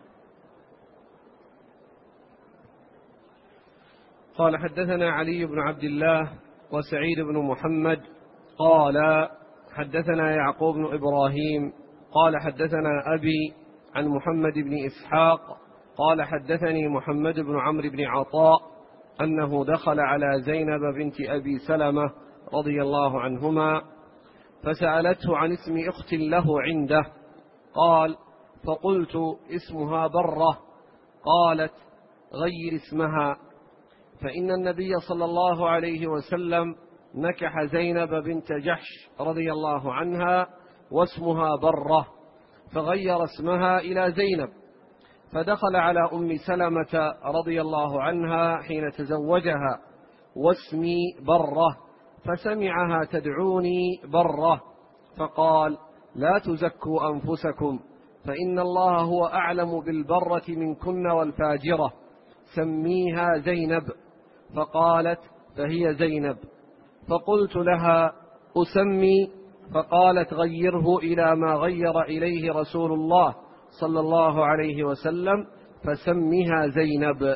قال حدثنا علي بن عبد الله وسعيد بن محمد قال حدثنا يعقوب بن إبراهيم قال حدثنا أبي عن محمد بن إسحاق قال حدثني محمد بن عمرو بن عطاء أنه دخل على زينب بنت أبي سلمة رضي الله عنهما فسألته عن اسم أخت له عنده، قال فقلت اسمها برة، قالت غير اسمها، فإن النبي صلى الله عليه وسلم نكح زينب بنت جحش رضي الله عنها واسمها برة، فغير اسمها إلى زينب، فدخل على أم سلمة رضي الله عنها حين تزوجها واسمي برة، فسمعها تدعوني برة، فقال لا تزكوا أنفسكم فإن الله هو أعلم بالبرة منكن والفاجرة، سميها زينب، فقالت فهي زينب، فقلت لها أسمي، فقالت غيره إلى ما غير إليه رسول الله صلى الله عليه وسلم، فسمها زينب.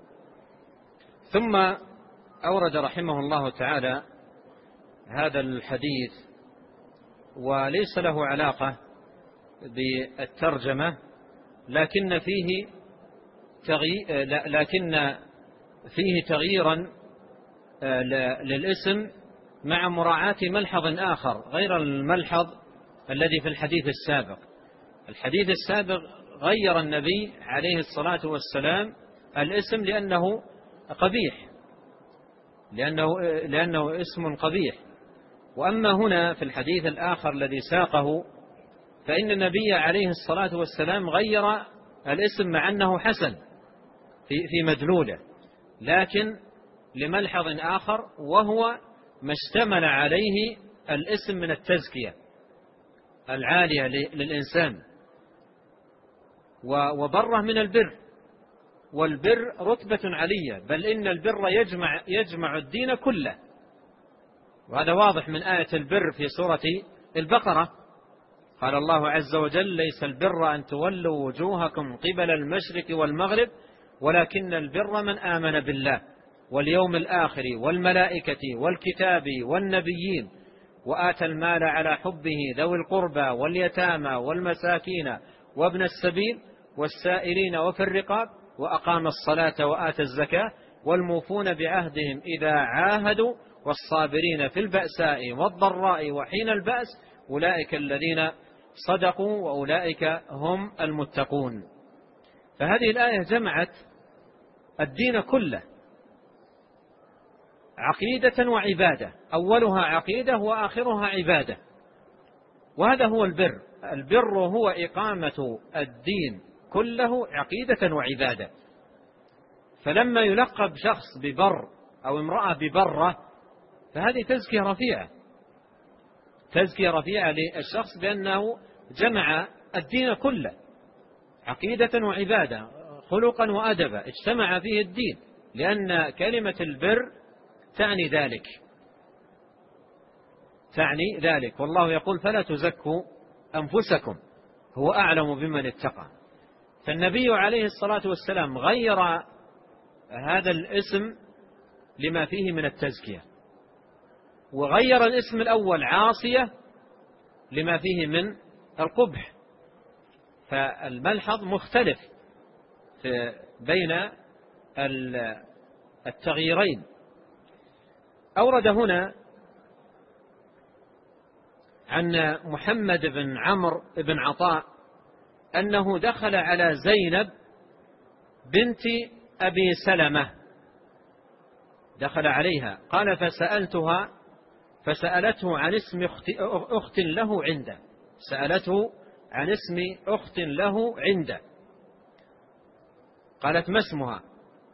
ثم أورد رحمه الله تعالى هذا الحديث وليس له علاقة بالترجمة، لكن فيه تغييرا للاسم مع مراعاة ملحظ آخر غير الملحظ الذي في الحديث السابق. الحديث السابق غير النبي عليه الصلاة والسلام الاسم لأنه قبيح، لأنه اسم قبيح. وأما هنا في الحديث الآخر الذي ساقه فإن النبي عليه الصلاة والسلام غير الاسم مع أنه حسن في مدلوله، لكن لملحظ آخر، وهو ما اشتمل عليه الاسم من التزكية العالية للإنسان. وبره من البر، والبر رتبة علية، بل إن البر يجمع الدين كله، وهذا واضح من آية البر في سورة البقرة. قال الله عز وجل ليس البر أن تولوا وجوهكم قبل المشرق والمغرب ولكن البر من آمن بالله واليوم الآخر والملائكة والكتاب والنبيين وآتى المال على حبه ذوي القربى واليتامى والمساكين وابن السبيل والسائلين وفي الرقاب وأقام الصلاة وآتى الزكاة والموفون بعهدهم إذا عاهدوا والصابرين في البأساء والضراء وحين البأس أولئك الذين صدقوا وأولئك هم المتقون. فهذه الآية جمعت الدين كله، عقيدة وعبادة، أولها عقيدة وآخرها عبادة، وهذا هو البر. البر هو إقامة الدين كله عقيدة وعبادة. فلما يلقب شخص ببر أو امرأة ببرة فهذه تزكية رفيعة للشخص بأنه جمع الدين كله عقيدة وعبادة، خلقا وأدبا، اجتمع فيه الدين، لأن كلمة البر تعني ذلك. والله يقول فلا تزكوا أنفسكم هو أعلم بمن اتقى. فالنبي عليه الصلاة والسلام غير هذا الاسم لما فيه من التزكية، وغير الاسم الأول عاصية لما فيه من القبح. فالملحظ مختلف بين التغييرين. أورد هنا عن محمد بن عمرو بن عطاء أنه دخل على زينب بنت أبي سلمة، دخل عليها، قال فسألته عن اسم أخت له عنده، سألته عن اسم أخت له عنده، قالت ما اسمها؟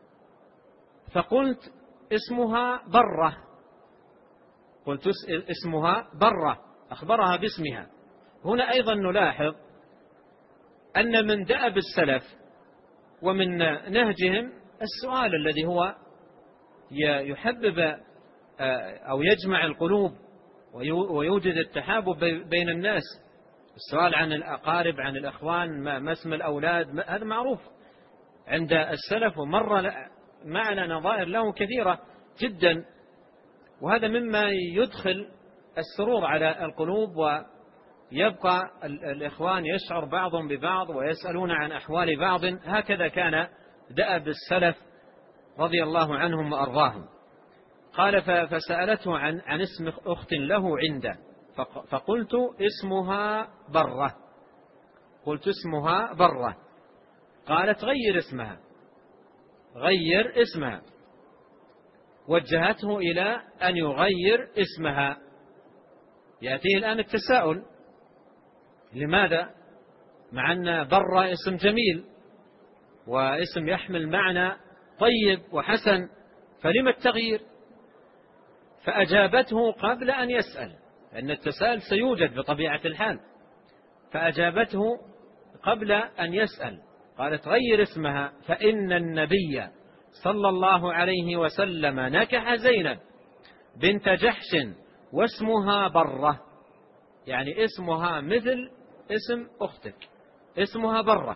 فقلت اسمها برة، قلت اسمها برة، أخبرها باسمها. هنا أيضا نلاحظ أن من دأب السلف ومن نهجهم السؤال الذي هو يحبب أو يجمع القلوب ويوجد التحابب بين الناس. السؤال عن الأقارب، عن الأخوان، ما اسم الأولاد، هذا معروف عند السلف، ومر معنا نظائر له كثيرة جدا، وهذا مما يدخل السرور على القلوب، ويبقى الإخوان يشعر بعضهم ببعض ويسألون عن أحوال بعض. هكذا كان دأب السلف رضي الله عنهم وأرضاهم. قال فسألته عن اسم أخت له عنده، فقلت اسمها برة. قلت اسمها برة. قالت غير اسمها، غير اسمها. وجهته إلى أن يغير اسمها. يأتيه الآن التساؤل، لماذا؟ مع أن برة اسم جميل واسم يحمل معنى طيب وحسن، فلما التغيير؟ فأجابته قبل أن يسأل، لأن التساؤل سيوجد بطبيعة الحال. فأجابته قبل أن يسأل، قالت غير اسمها، فإن النبي صلى الله عليه وسلم نكح زينب بنت جحش واسمها برة، يعني اسمها مثل اسم أختك، اسمها برة،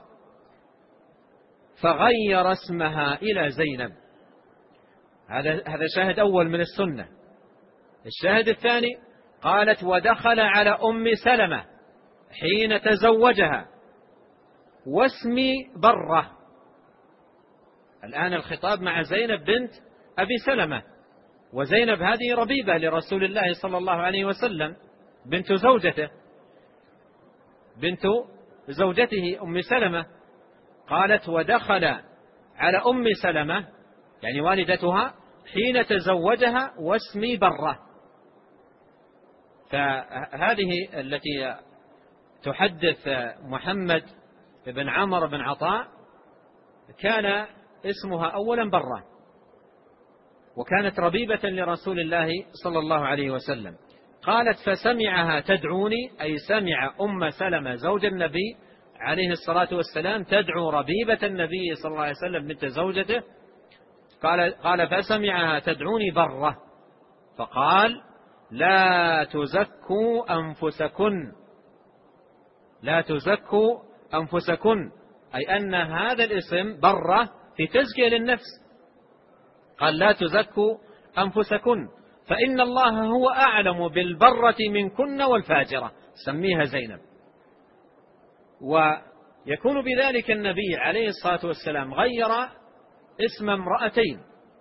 فغير اسمها إلى زينب. هذا شاهد أول من السنة. الشاهد الثاني، قالت ودخل على أم سلمة حين تزوجها واسمي برة. الآن الخطاب مع زينب بنت أبي سلمة، وزينب هذه ربيبة لرسول الله صلى الله عليه وسلم، بنت زوجته، بنت زوجته أم سلمة. قالت ودخل على أم سلمة يعني والدتها حين تزوجها واسمي برة. فهذه التي تحدث محمد بن عمرو بن عطاء كان اسمها أولا برة، وكانت ربيبة لرسول الله صلى الله عليه وسلم. قالت فسمعها تدعوني، أي سمع أم سلمة زوج النبي عليه الصلاة والسلام تدعو ربيبة النبي صلى الله عليه وسلم بنت زوجته. قال فسمعها تدعوني برة، فقال لا تزكوا أنفسكن، لا تزكوا أنفسكن، أي أن هذا الاسم برة في تزكية للنفس. قال لا تزكوا أنفسكن فإن الله هو أعلم بالبرة منكن والفاجرة، سميها زينب. ويكون بذلك النبي عليه الصلاة والسلام غير اسم امرأتين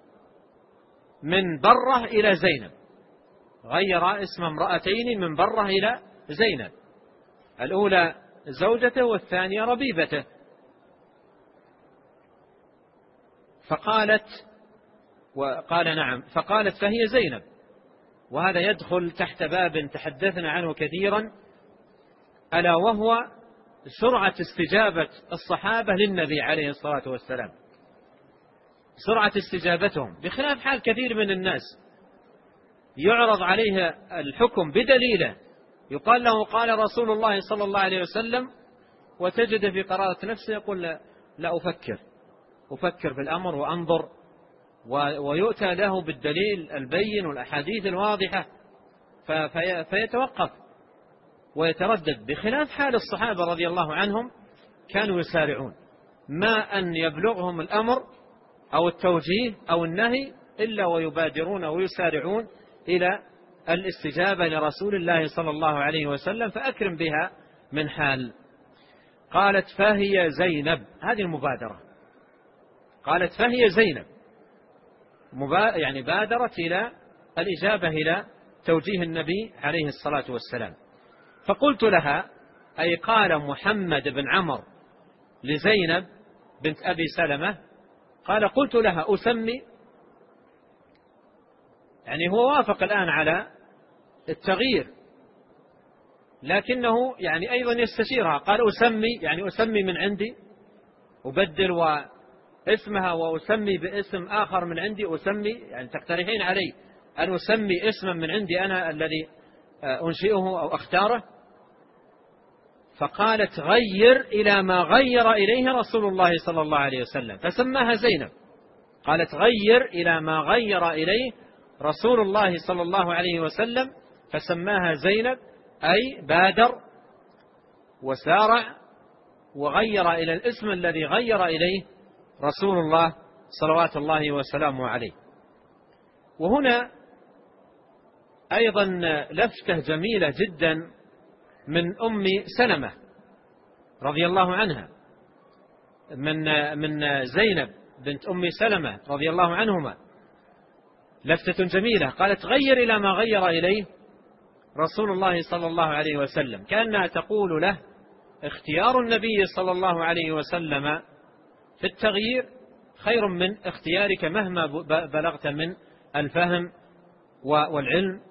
من برة إلى زينب، غير اسم امرأتين من برة إلى زينب، الأولى زوجته والثانية ربيبته. فقالت وقال نعم، فقالت فهي زينب. وهذا يدخل تحت باب تحدثنا عنه كثيرا، ألا وهو سرعة استجابة الصحابة للنبي عليه الصلاة والسلام، سرعة استجابتهم، بخلاف حال كثير من الناس يعرض عليه الحكم بدليله، يقال له قال رسول الله صلى الله عليه وسلم، وتجد في قرارة نفسه يقول لا أفكر في الأمر وأنظر، ويؤتى له بالدليل البين والأحاديث الواضحة فيتوقف ويتردد. بخلاف حال الصحابة رضي الله عنهم، كانوا يسارعون، ما أن يبلغهم الأمر أو التوجيه أو النهي إلا ويبادرون ويسارعون إلى الاستجابة لرسول الله صلى الله عليه وسلم، فأكرم بها من حال. قالت فهي زينب، هذه المبادرة، قالت فهي زينب، يعني بادرت إلى الإجابة إلى توجيه النبي عليه الصلاة والسلام. فقلت لها، أي قال محمد بن عمرو لزينب بنت أبي سلمة، قال قلت لها أسمي، يعني هو وافق الآن على التغيير، لكنه يعني أيضا يستشيرها. قال أسمي، يعني أسمي من عندي، أبدل واسمها وأسمي باسم آخر من عندي، أسمي يعني تقترحين علي أن أسمي اسما من عندي أنا الذي أنشئه أو أختاره. فقالت غير إلى ما غير إليه رسول الله صلى الله عليه وسلم، فسماها زينب. قالت غير إلى ما غير إليه رسول الله صلى الله عليه وسلم، فسماها زينب، أي بادر وسارع وغير إلى الاسم الذي غير إليه رسول الله صلوات الله وسلامه عليه. وهنا أيضا لفتة جميلة جدا من أم سلمة رضي الله عنها، من زينب بنت أم سلمة رضي الله عنهما، لفتة جميلة. قالت غير إلى ما غير إليه رسول الله صلى الله عليه وسلم، كأنها تقول له اختيار النبي صلى الله عليه وسلم في التغيير خير من اختيارك مهما بلغت من الفهم والعلم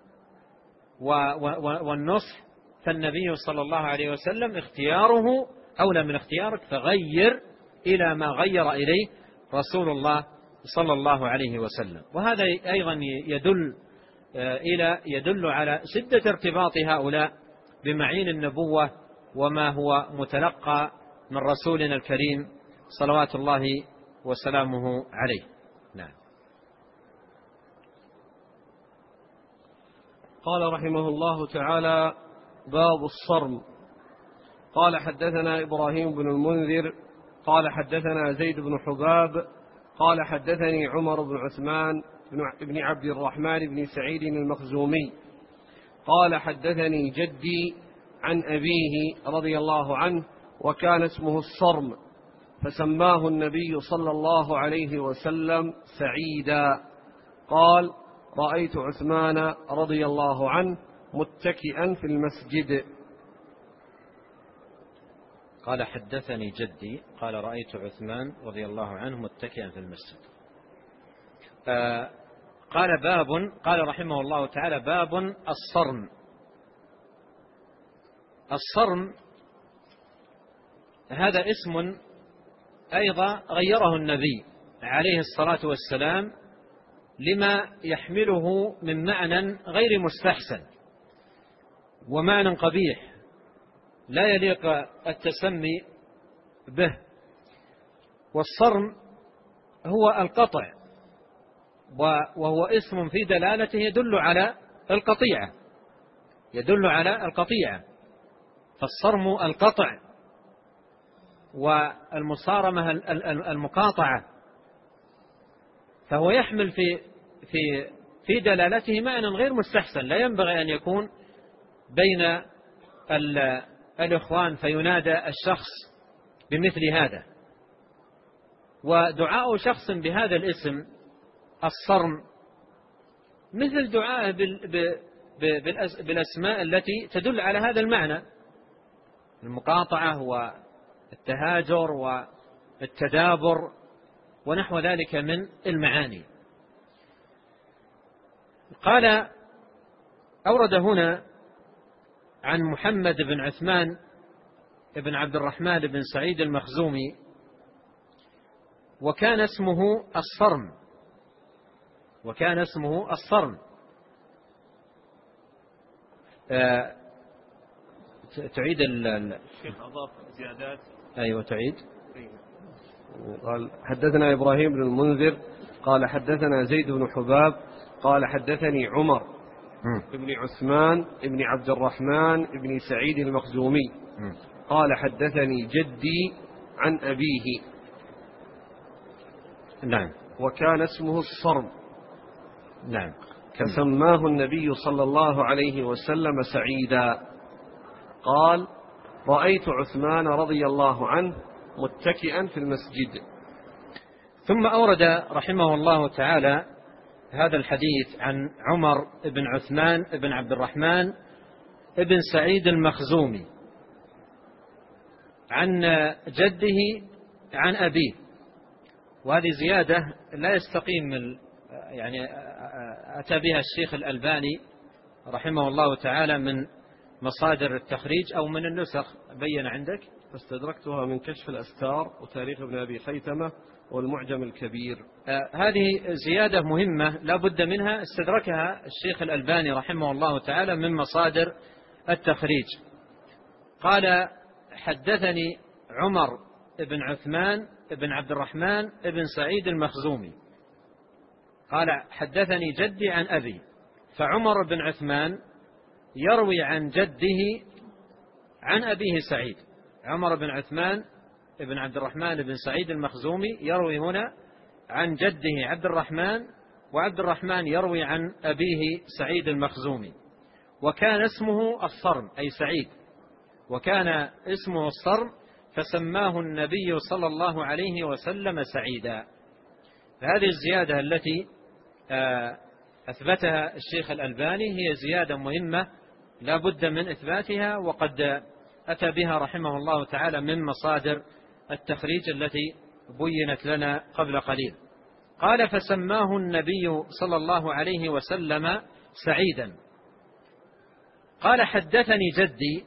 والنصح، فالنبي صلى الله عليه وسلم اختياره أولى من اختيارك، فغير إلى ما غير إليه رسول الله صلى الله عليه وسلم. وهذا أيضا يدل على شدة ارتباط هؤلاء بمعين النبوة وما هو متلقى من رسولنا الكريم صلوات الله وسلامه عليه. نعم. قال رحمه الله تعالى: باب الصرم. قال حدثنا إبراهيم بن المنذر قال حدثنا زيد بن حباب قال حدثني عمر بن عثمان بن عبد الرحمن بن سعيد المخزومي قال حدثني جدي عن أبيه رضي الله عنه وكان اسمه الصرم، فسماه النبي صلى الله عليه وسلم سعيدا. قال: رأيت عثمان رضي الله عنه متكئا في المسجد. قال حدثني جدي قال رأيت عثمان رضي الله عنه متكئا في المسجد. قال باب، قال رحمه الله تعالى: باب الصرم. الصرم هذا اسم أيضا غيره النبي عليه الصلاة والسلام لما يحمله من معنى غير مستحسن ومعنى قبيح لا يليق التسمي به. والصرم هو القطع، وهو اسم في دلالته يدل على القطيعة، يدل على القطيعة. فالصرم القطع، والمصارمة المقاطعة، فهو يحمل في دلالته معنى غير مستحسن لا ينبغي أن يكون بين الإخوان فينادى الشخص بمثل هذا. ودعاء شخص بهذا الاسم الصرم مثل دعاءه بالأسماء التي تدل على هذا المعنى: المقاطعة والتهاجر والتدابر ونحو ذلك من المعاني. قال أورد هنا عن محمد بن عثمان بن عبد الرحمن بن سعيد المخزومي وكان اسمه الصرم، وكان اسمه الصرم. تعيد الشيخ أضاف زيادات. أيوة تعيد. قال حدثنا إبراهيم بن المنذر قال حدثنا زيد بن حباب قال حدثني عمر بن عثمان بن عبد الرحمن بن سعيد المخزومي قال حدثني جدي عن أبيه. نعم. وكان اسمه الصرم. نعم. فسماه النبي صلى الله عليه وسلم سعيدا. قال: رأيت عثمان رضي الله عنه متكئا في المسجد. ثم أورد رحمه الله تعالى هذا الحديث عن عمر بن عثمان بن عبد الرحمن بن سعيد المخزومي عن جده عن أبيه. وهذه زيادة لا يستقيم، يعني أتى بها الشيخ الألباني رحمه الله تعالى من مصادر التخريج أو من النسخ. بين عندك؟ فاستدركتها من كشف الأستار وتاريخ ابن أبي خيثمة والمعجم الكبير. هذه زيادة مهمة لا بد منها، استدركها الشيخ الألباني رحمه الله تعالى من مصادر التخريج. قال حدثني عمر بن عثمان بن عبد الرحمن بن سعيد المخزومي قال حدثني جدي عن أبي. فعمر بن عثمان يروي عن جده عن أبيه سعيد. عمر بن عثمان بن عبد الرحمن بن سعيد المخزومي يروي هنا عن جده عبد الرحمن، وعبد الرحمن يروي عن أبيه سعيد المخزومي. وكان اسمه الصرم أي سعيد، وكان اسمه الصرم فسماه النبي صلى الله عليه وسلم سعيدا. فهذه الزيادة التي أثبتها الشيخ الألباني هي زيادة مهمة لا بد من إثباتها، وقد أتى بها رحمه الله تعالى من مصادر التخريج التي بينت لنا قبل قليل. قال فسماه النبي صلى الله عليه وسلم سعيدا. قال حدثني جدي،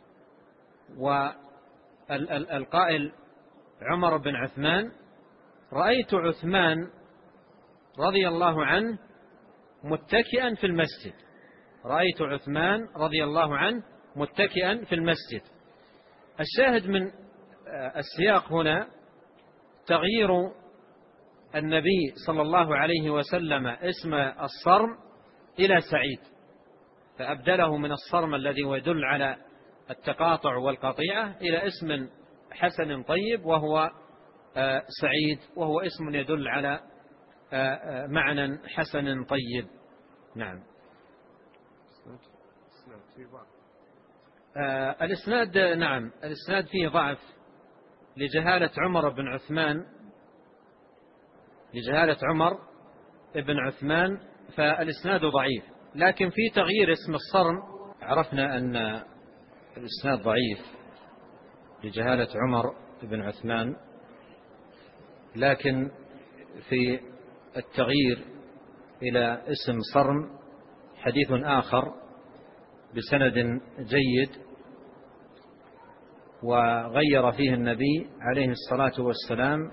والقائل عمر بن عثمان: رأيت عثمان رضي الله عنه متكئا في المسجد. رأيت عثمان رضي الله عنه متكئا في المسجد. الشاهد من السياق هنا تغيير النبي صلى الله عليه وسلم اسم الصرم إلى سعيد، فأبدله من الصرم الذي يدل على التقاطع والقطيعة إلى اسم حسن طيب وهو سعيد، وهو اسم يدل على معنى حسن طيب. نعم. الإسناد نعم الإسناد فيه ضعف لجهالة عمر بن عثمان، لجهالة عمر بن عثمان، فالإسناد ضعيف. لكن في تغيير اسم الصرم عرفنا أن الإسناد ضعيف لجهالة عمر بن عثمان، لكن في التغيير إلى اسم صرم حديث آخر بسند جيد، وغير فيه النبي عليه الصلاة والسلام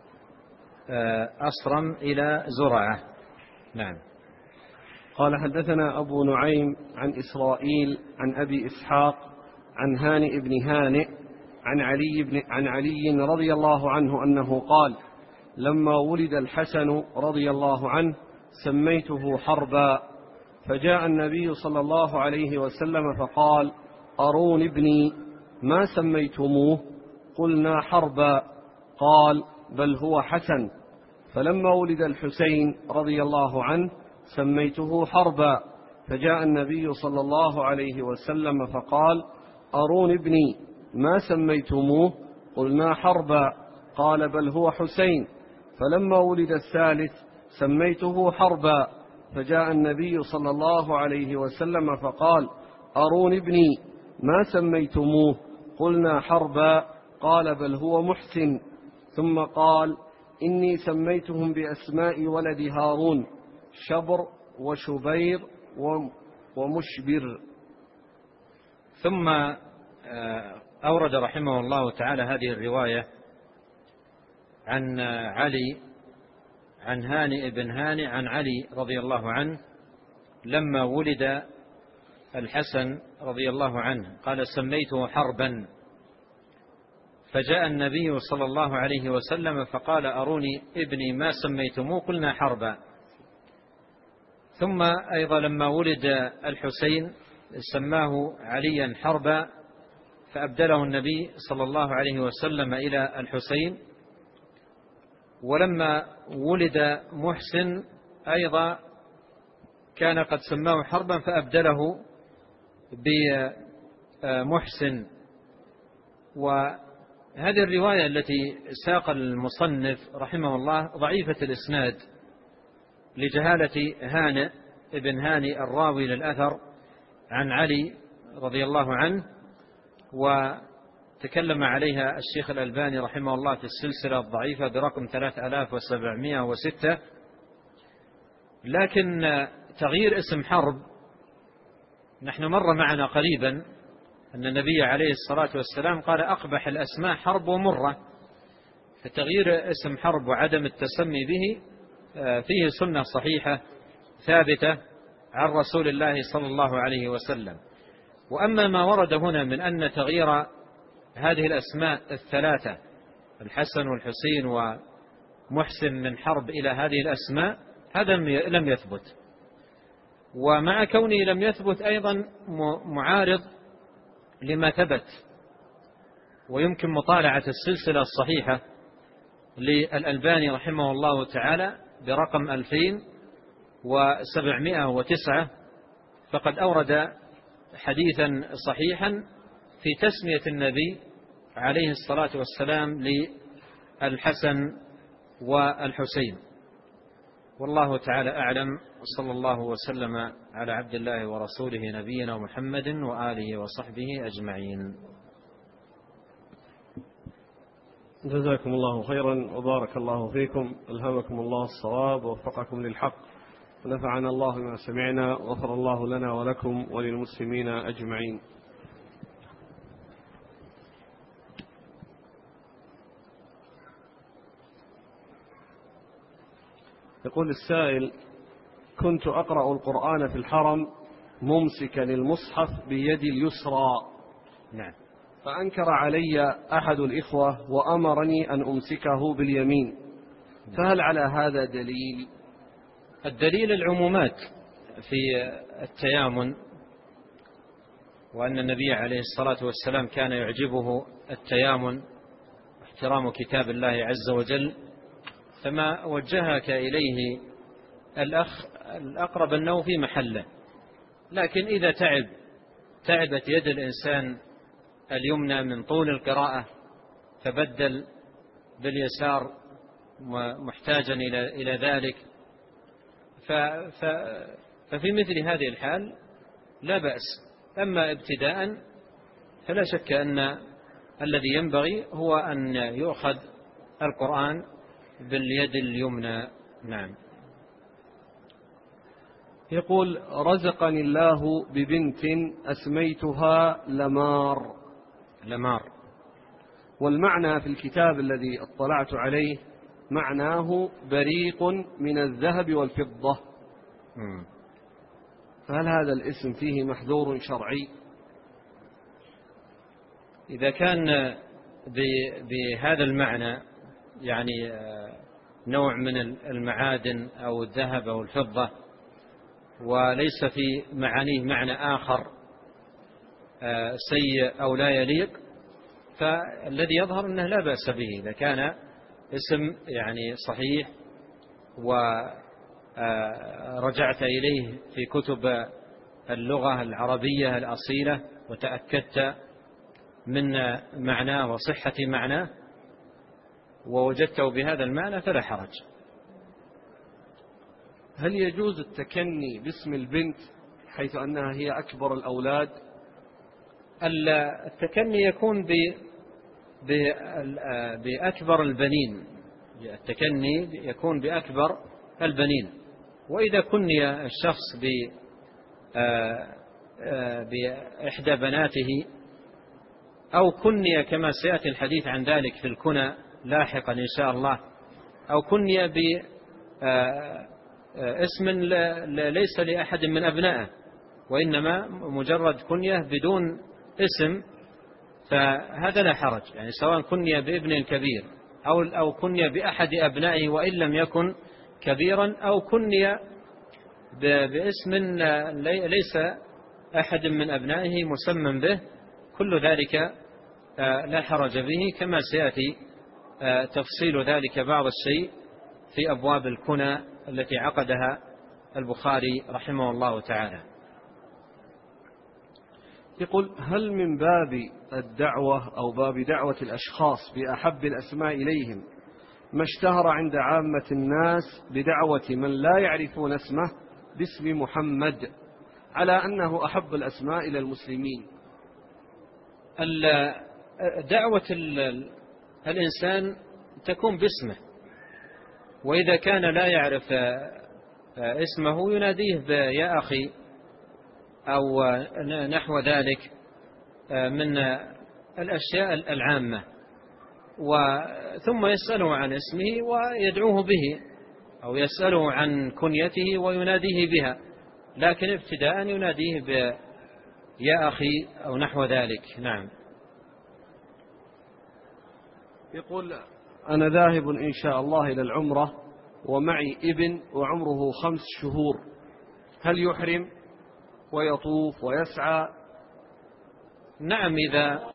أصرم إلى زرعة. نعم. قال حدثنا أبو نعيم عن إسرائيل عن أبي إسحاق عن هانئ بن هانئ عن علي رضي الله عنه أنه قال: لما ولد الحسن رضي الله عنه سميته حربا، فجاء النبي صلى الله عليه وسلم فقال: أرون ابني ما سميتموه؟ قلنا حربا. قال: بل هو حسن. فلما ولد الحسين رضي الله عنه سميته حربا، فجاء النبي صلى الله عليه وسلم فقال: أرون ابني ما سميتموه؟ قلنا حربا. قال: بل هو حسين. فلما ولد الثالث سميته حربا، فجاء النبي صلى الله عليه وسلم فقال: أرون ابني ما سميتموه؟ قلنا حربا. قال: بل هو محسن. ثم قال: إني سميتهم بأسماء ولد هارون: شبر وشبير ومشبر. ثم أورد رحمه الله تعالى هذه الرواية عن علي عن هانئ بن هانئ عن علي رضي الله عنه لما ولد الحسن رضي الله عنه قال: سميته حربا، فجاء النبي صلى الله عليه وسلم فقال: أروني ابني ما سميتموه؟ قلنا حربا. ثم أيضا لما ولد الحسين سماه عليا حربا، فأبدله النبي صلى الله عليه وسلم إلى الحسين. ولما ولد محسن أيضا كان قد سماه حربا فأبدله بمحسن. وهذه الرواية التي ساق المصنف رحمه الله ضعيفة الإسناد لجهالة هانئ ابن هانئ الراوي للأثر عن علي رضي الله عنه، وتكلم عليها الشيخ الألباني رحمه الله في السلسلة الضعيفة برقم 3706. لكن تغيير اسم حرب، نحن مر معنا قريبا أن النبي عليه الصلاة والسلام قال: أقبح الأسماء حرب ومرة. فتغيير اسم حرب وعدم التسمي به فيه سنة صحيحة ثابتة عن رسول الله صلى الله عليه وسلم. وأما ما ورد هنا من أن تغيير هذه الأسماء الثلاثة الحسن والحسين ومحسن من حرب إلى هذه الأسماء هذا لم يثبت. ومع كونه لم يثبت أيضا معارض لما ثبت، ويمكن مطالعة السلسلة الصحيحة للألباني رحمه الله تعالى برقم 2709، فقد أورد حديثا صحيحا في تسمية النبي عليه الصلاة والسلام للحسن والحسين. والله تعالى أعلم، وصلى الله وسلم على عبد الله ورسوله نبينا محمد وآله وصحبه أجمعين. جزاكم الله خيرا وبارك الله فيكم، ألهمكم الله الصواب ووفقكم للحق، ونفعنا الله بما سمعنا، وغفر الله لنا ولكم وللمسلمين أجمعين. يقول السائل: كنت أقرأ القرآن في الحرم ممسكا المصحف بيدي اليسرى، نعم، فأنكر علي أحد الإخوة وأمرني أن أمسكه باليمين، فهل على هذا دليل؟ الدليل العمومات في التيامن، وأن النبي عليه الصلاة والسلام كان يعجبه التيامن واحترام كتاب الله عز وجل، فما وجهك إليه الأخ الأقرب أنه في محله. لكن إذا تعبت يد الإنسان اليمنى من طول القراءة فبدل باليسار محتاجا إلى ذلك، ففي مثل هذه الحال لا بأس. أما ابتداء فلا شك أن الذي ينبغي هو أن يؤخذ القرآن باليد اليمنى. نعم. يقول: رزقني الله ببنت أسميتها لمار. والمعنى في الكتاب الذي اطلعت عليه معناه بريق من الذهب والفضة، فهل هذا الاسم فيه محذور شرعي؟ إذا كان بهذا المعنى يعني نوع من المعادن أو الذهب أو الفضة، وليس في معانيه معنى آخر سيء أو لا يليق، فالذي يظهر أنه لا بأس به إذا كان اسم يعني صحيح ورجعت إليه في كتب اللغة العربية الأصيلة وتأكدت من معناه وصحة معناه ووجدته بهذا المعنى فلا حرج. هل يجوز التكني باسم البنت حيث أنها هي أكبر الأولاد؟ التكني يكون بأكبر البنين، التكني يكون بأكبر البنين. وإذا كني الشخص بإحدى بناته أو كني كما سيأتي الحديث عن ذلك في الكنى لاحقا إن شاء الله، أو كني اسم ليس لأحد من أبنائه وإنما مجرد كنية بدون اسم، فهذا لا حرج. يعني سواء كنية بابن كبير أو كنية بأحد أبنائه وإن لم يكن كبيرا، أو كنية باسم ليس أحد من أبنائه مسمى به، كل ذلك لا حرج به، كما سيأتي تفصيل ذلك بعض الشيء في أبواب الكنى التي عقدها البخاري رحمه الله تعالى. يقول: هل من باب الدعوة أو باب دعوة الأشخاص بأحب الأسماء إليهم ما اشتهر عند عامة الناس بدعوة من لا يعرفون اسمه باسم محمد على أنه أحب الأسماء إلى المسلمين؟ دعوة الإنسان تكون باسمه، وإذا كان لا يعرف اسمه يناديه بيا أخي أو نحو ذلك من الأشياء العامة، ثم يسأله عن اسمه ويدعوه به، أو يسأله عن كنيته ويناديه بها، لكن ابتداء يناديه يا أخي أو نحو ذلك. نعم. يقول أنا ذاهب إن شاء الله إلى العمرة ومعي ابن وعمره 5 شهور، هل يحرم ويطوف ويسعى؟ نعم، إذا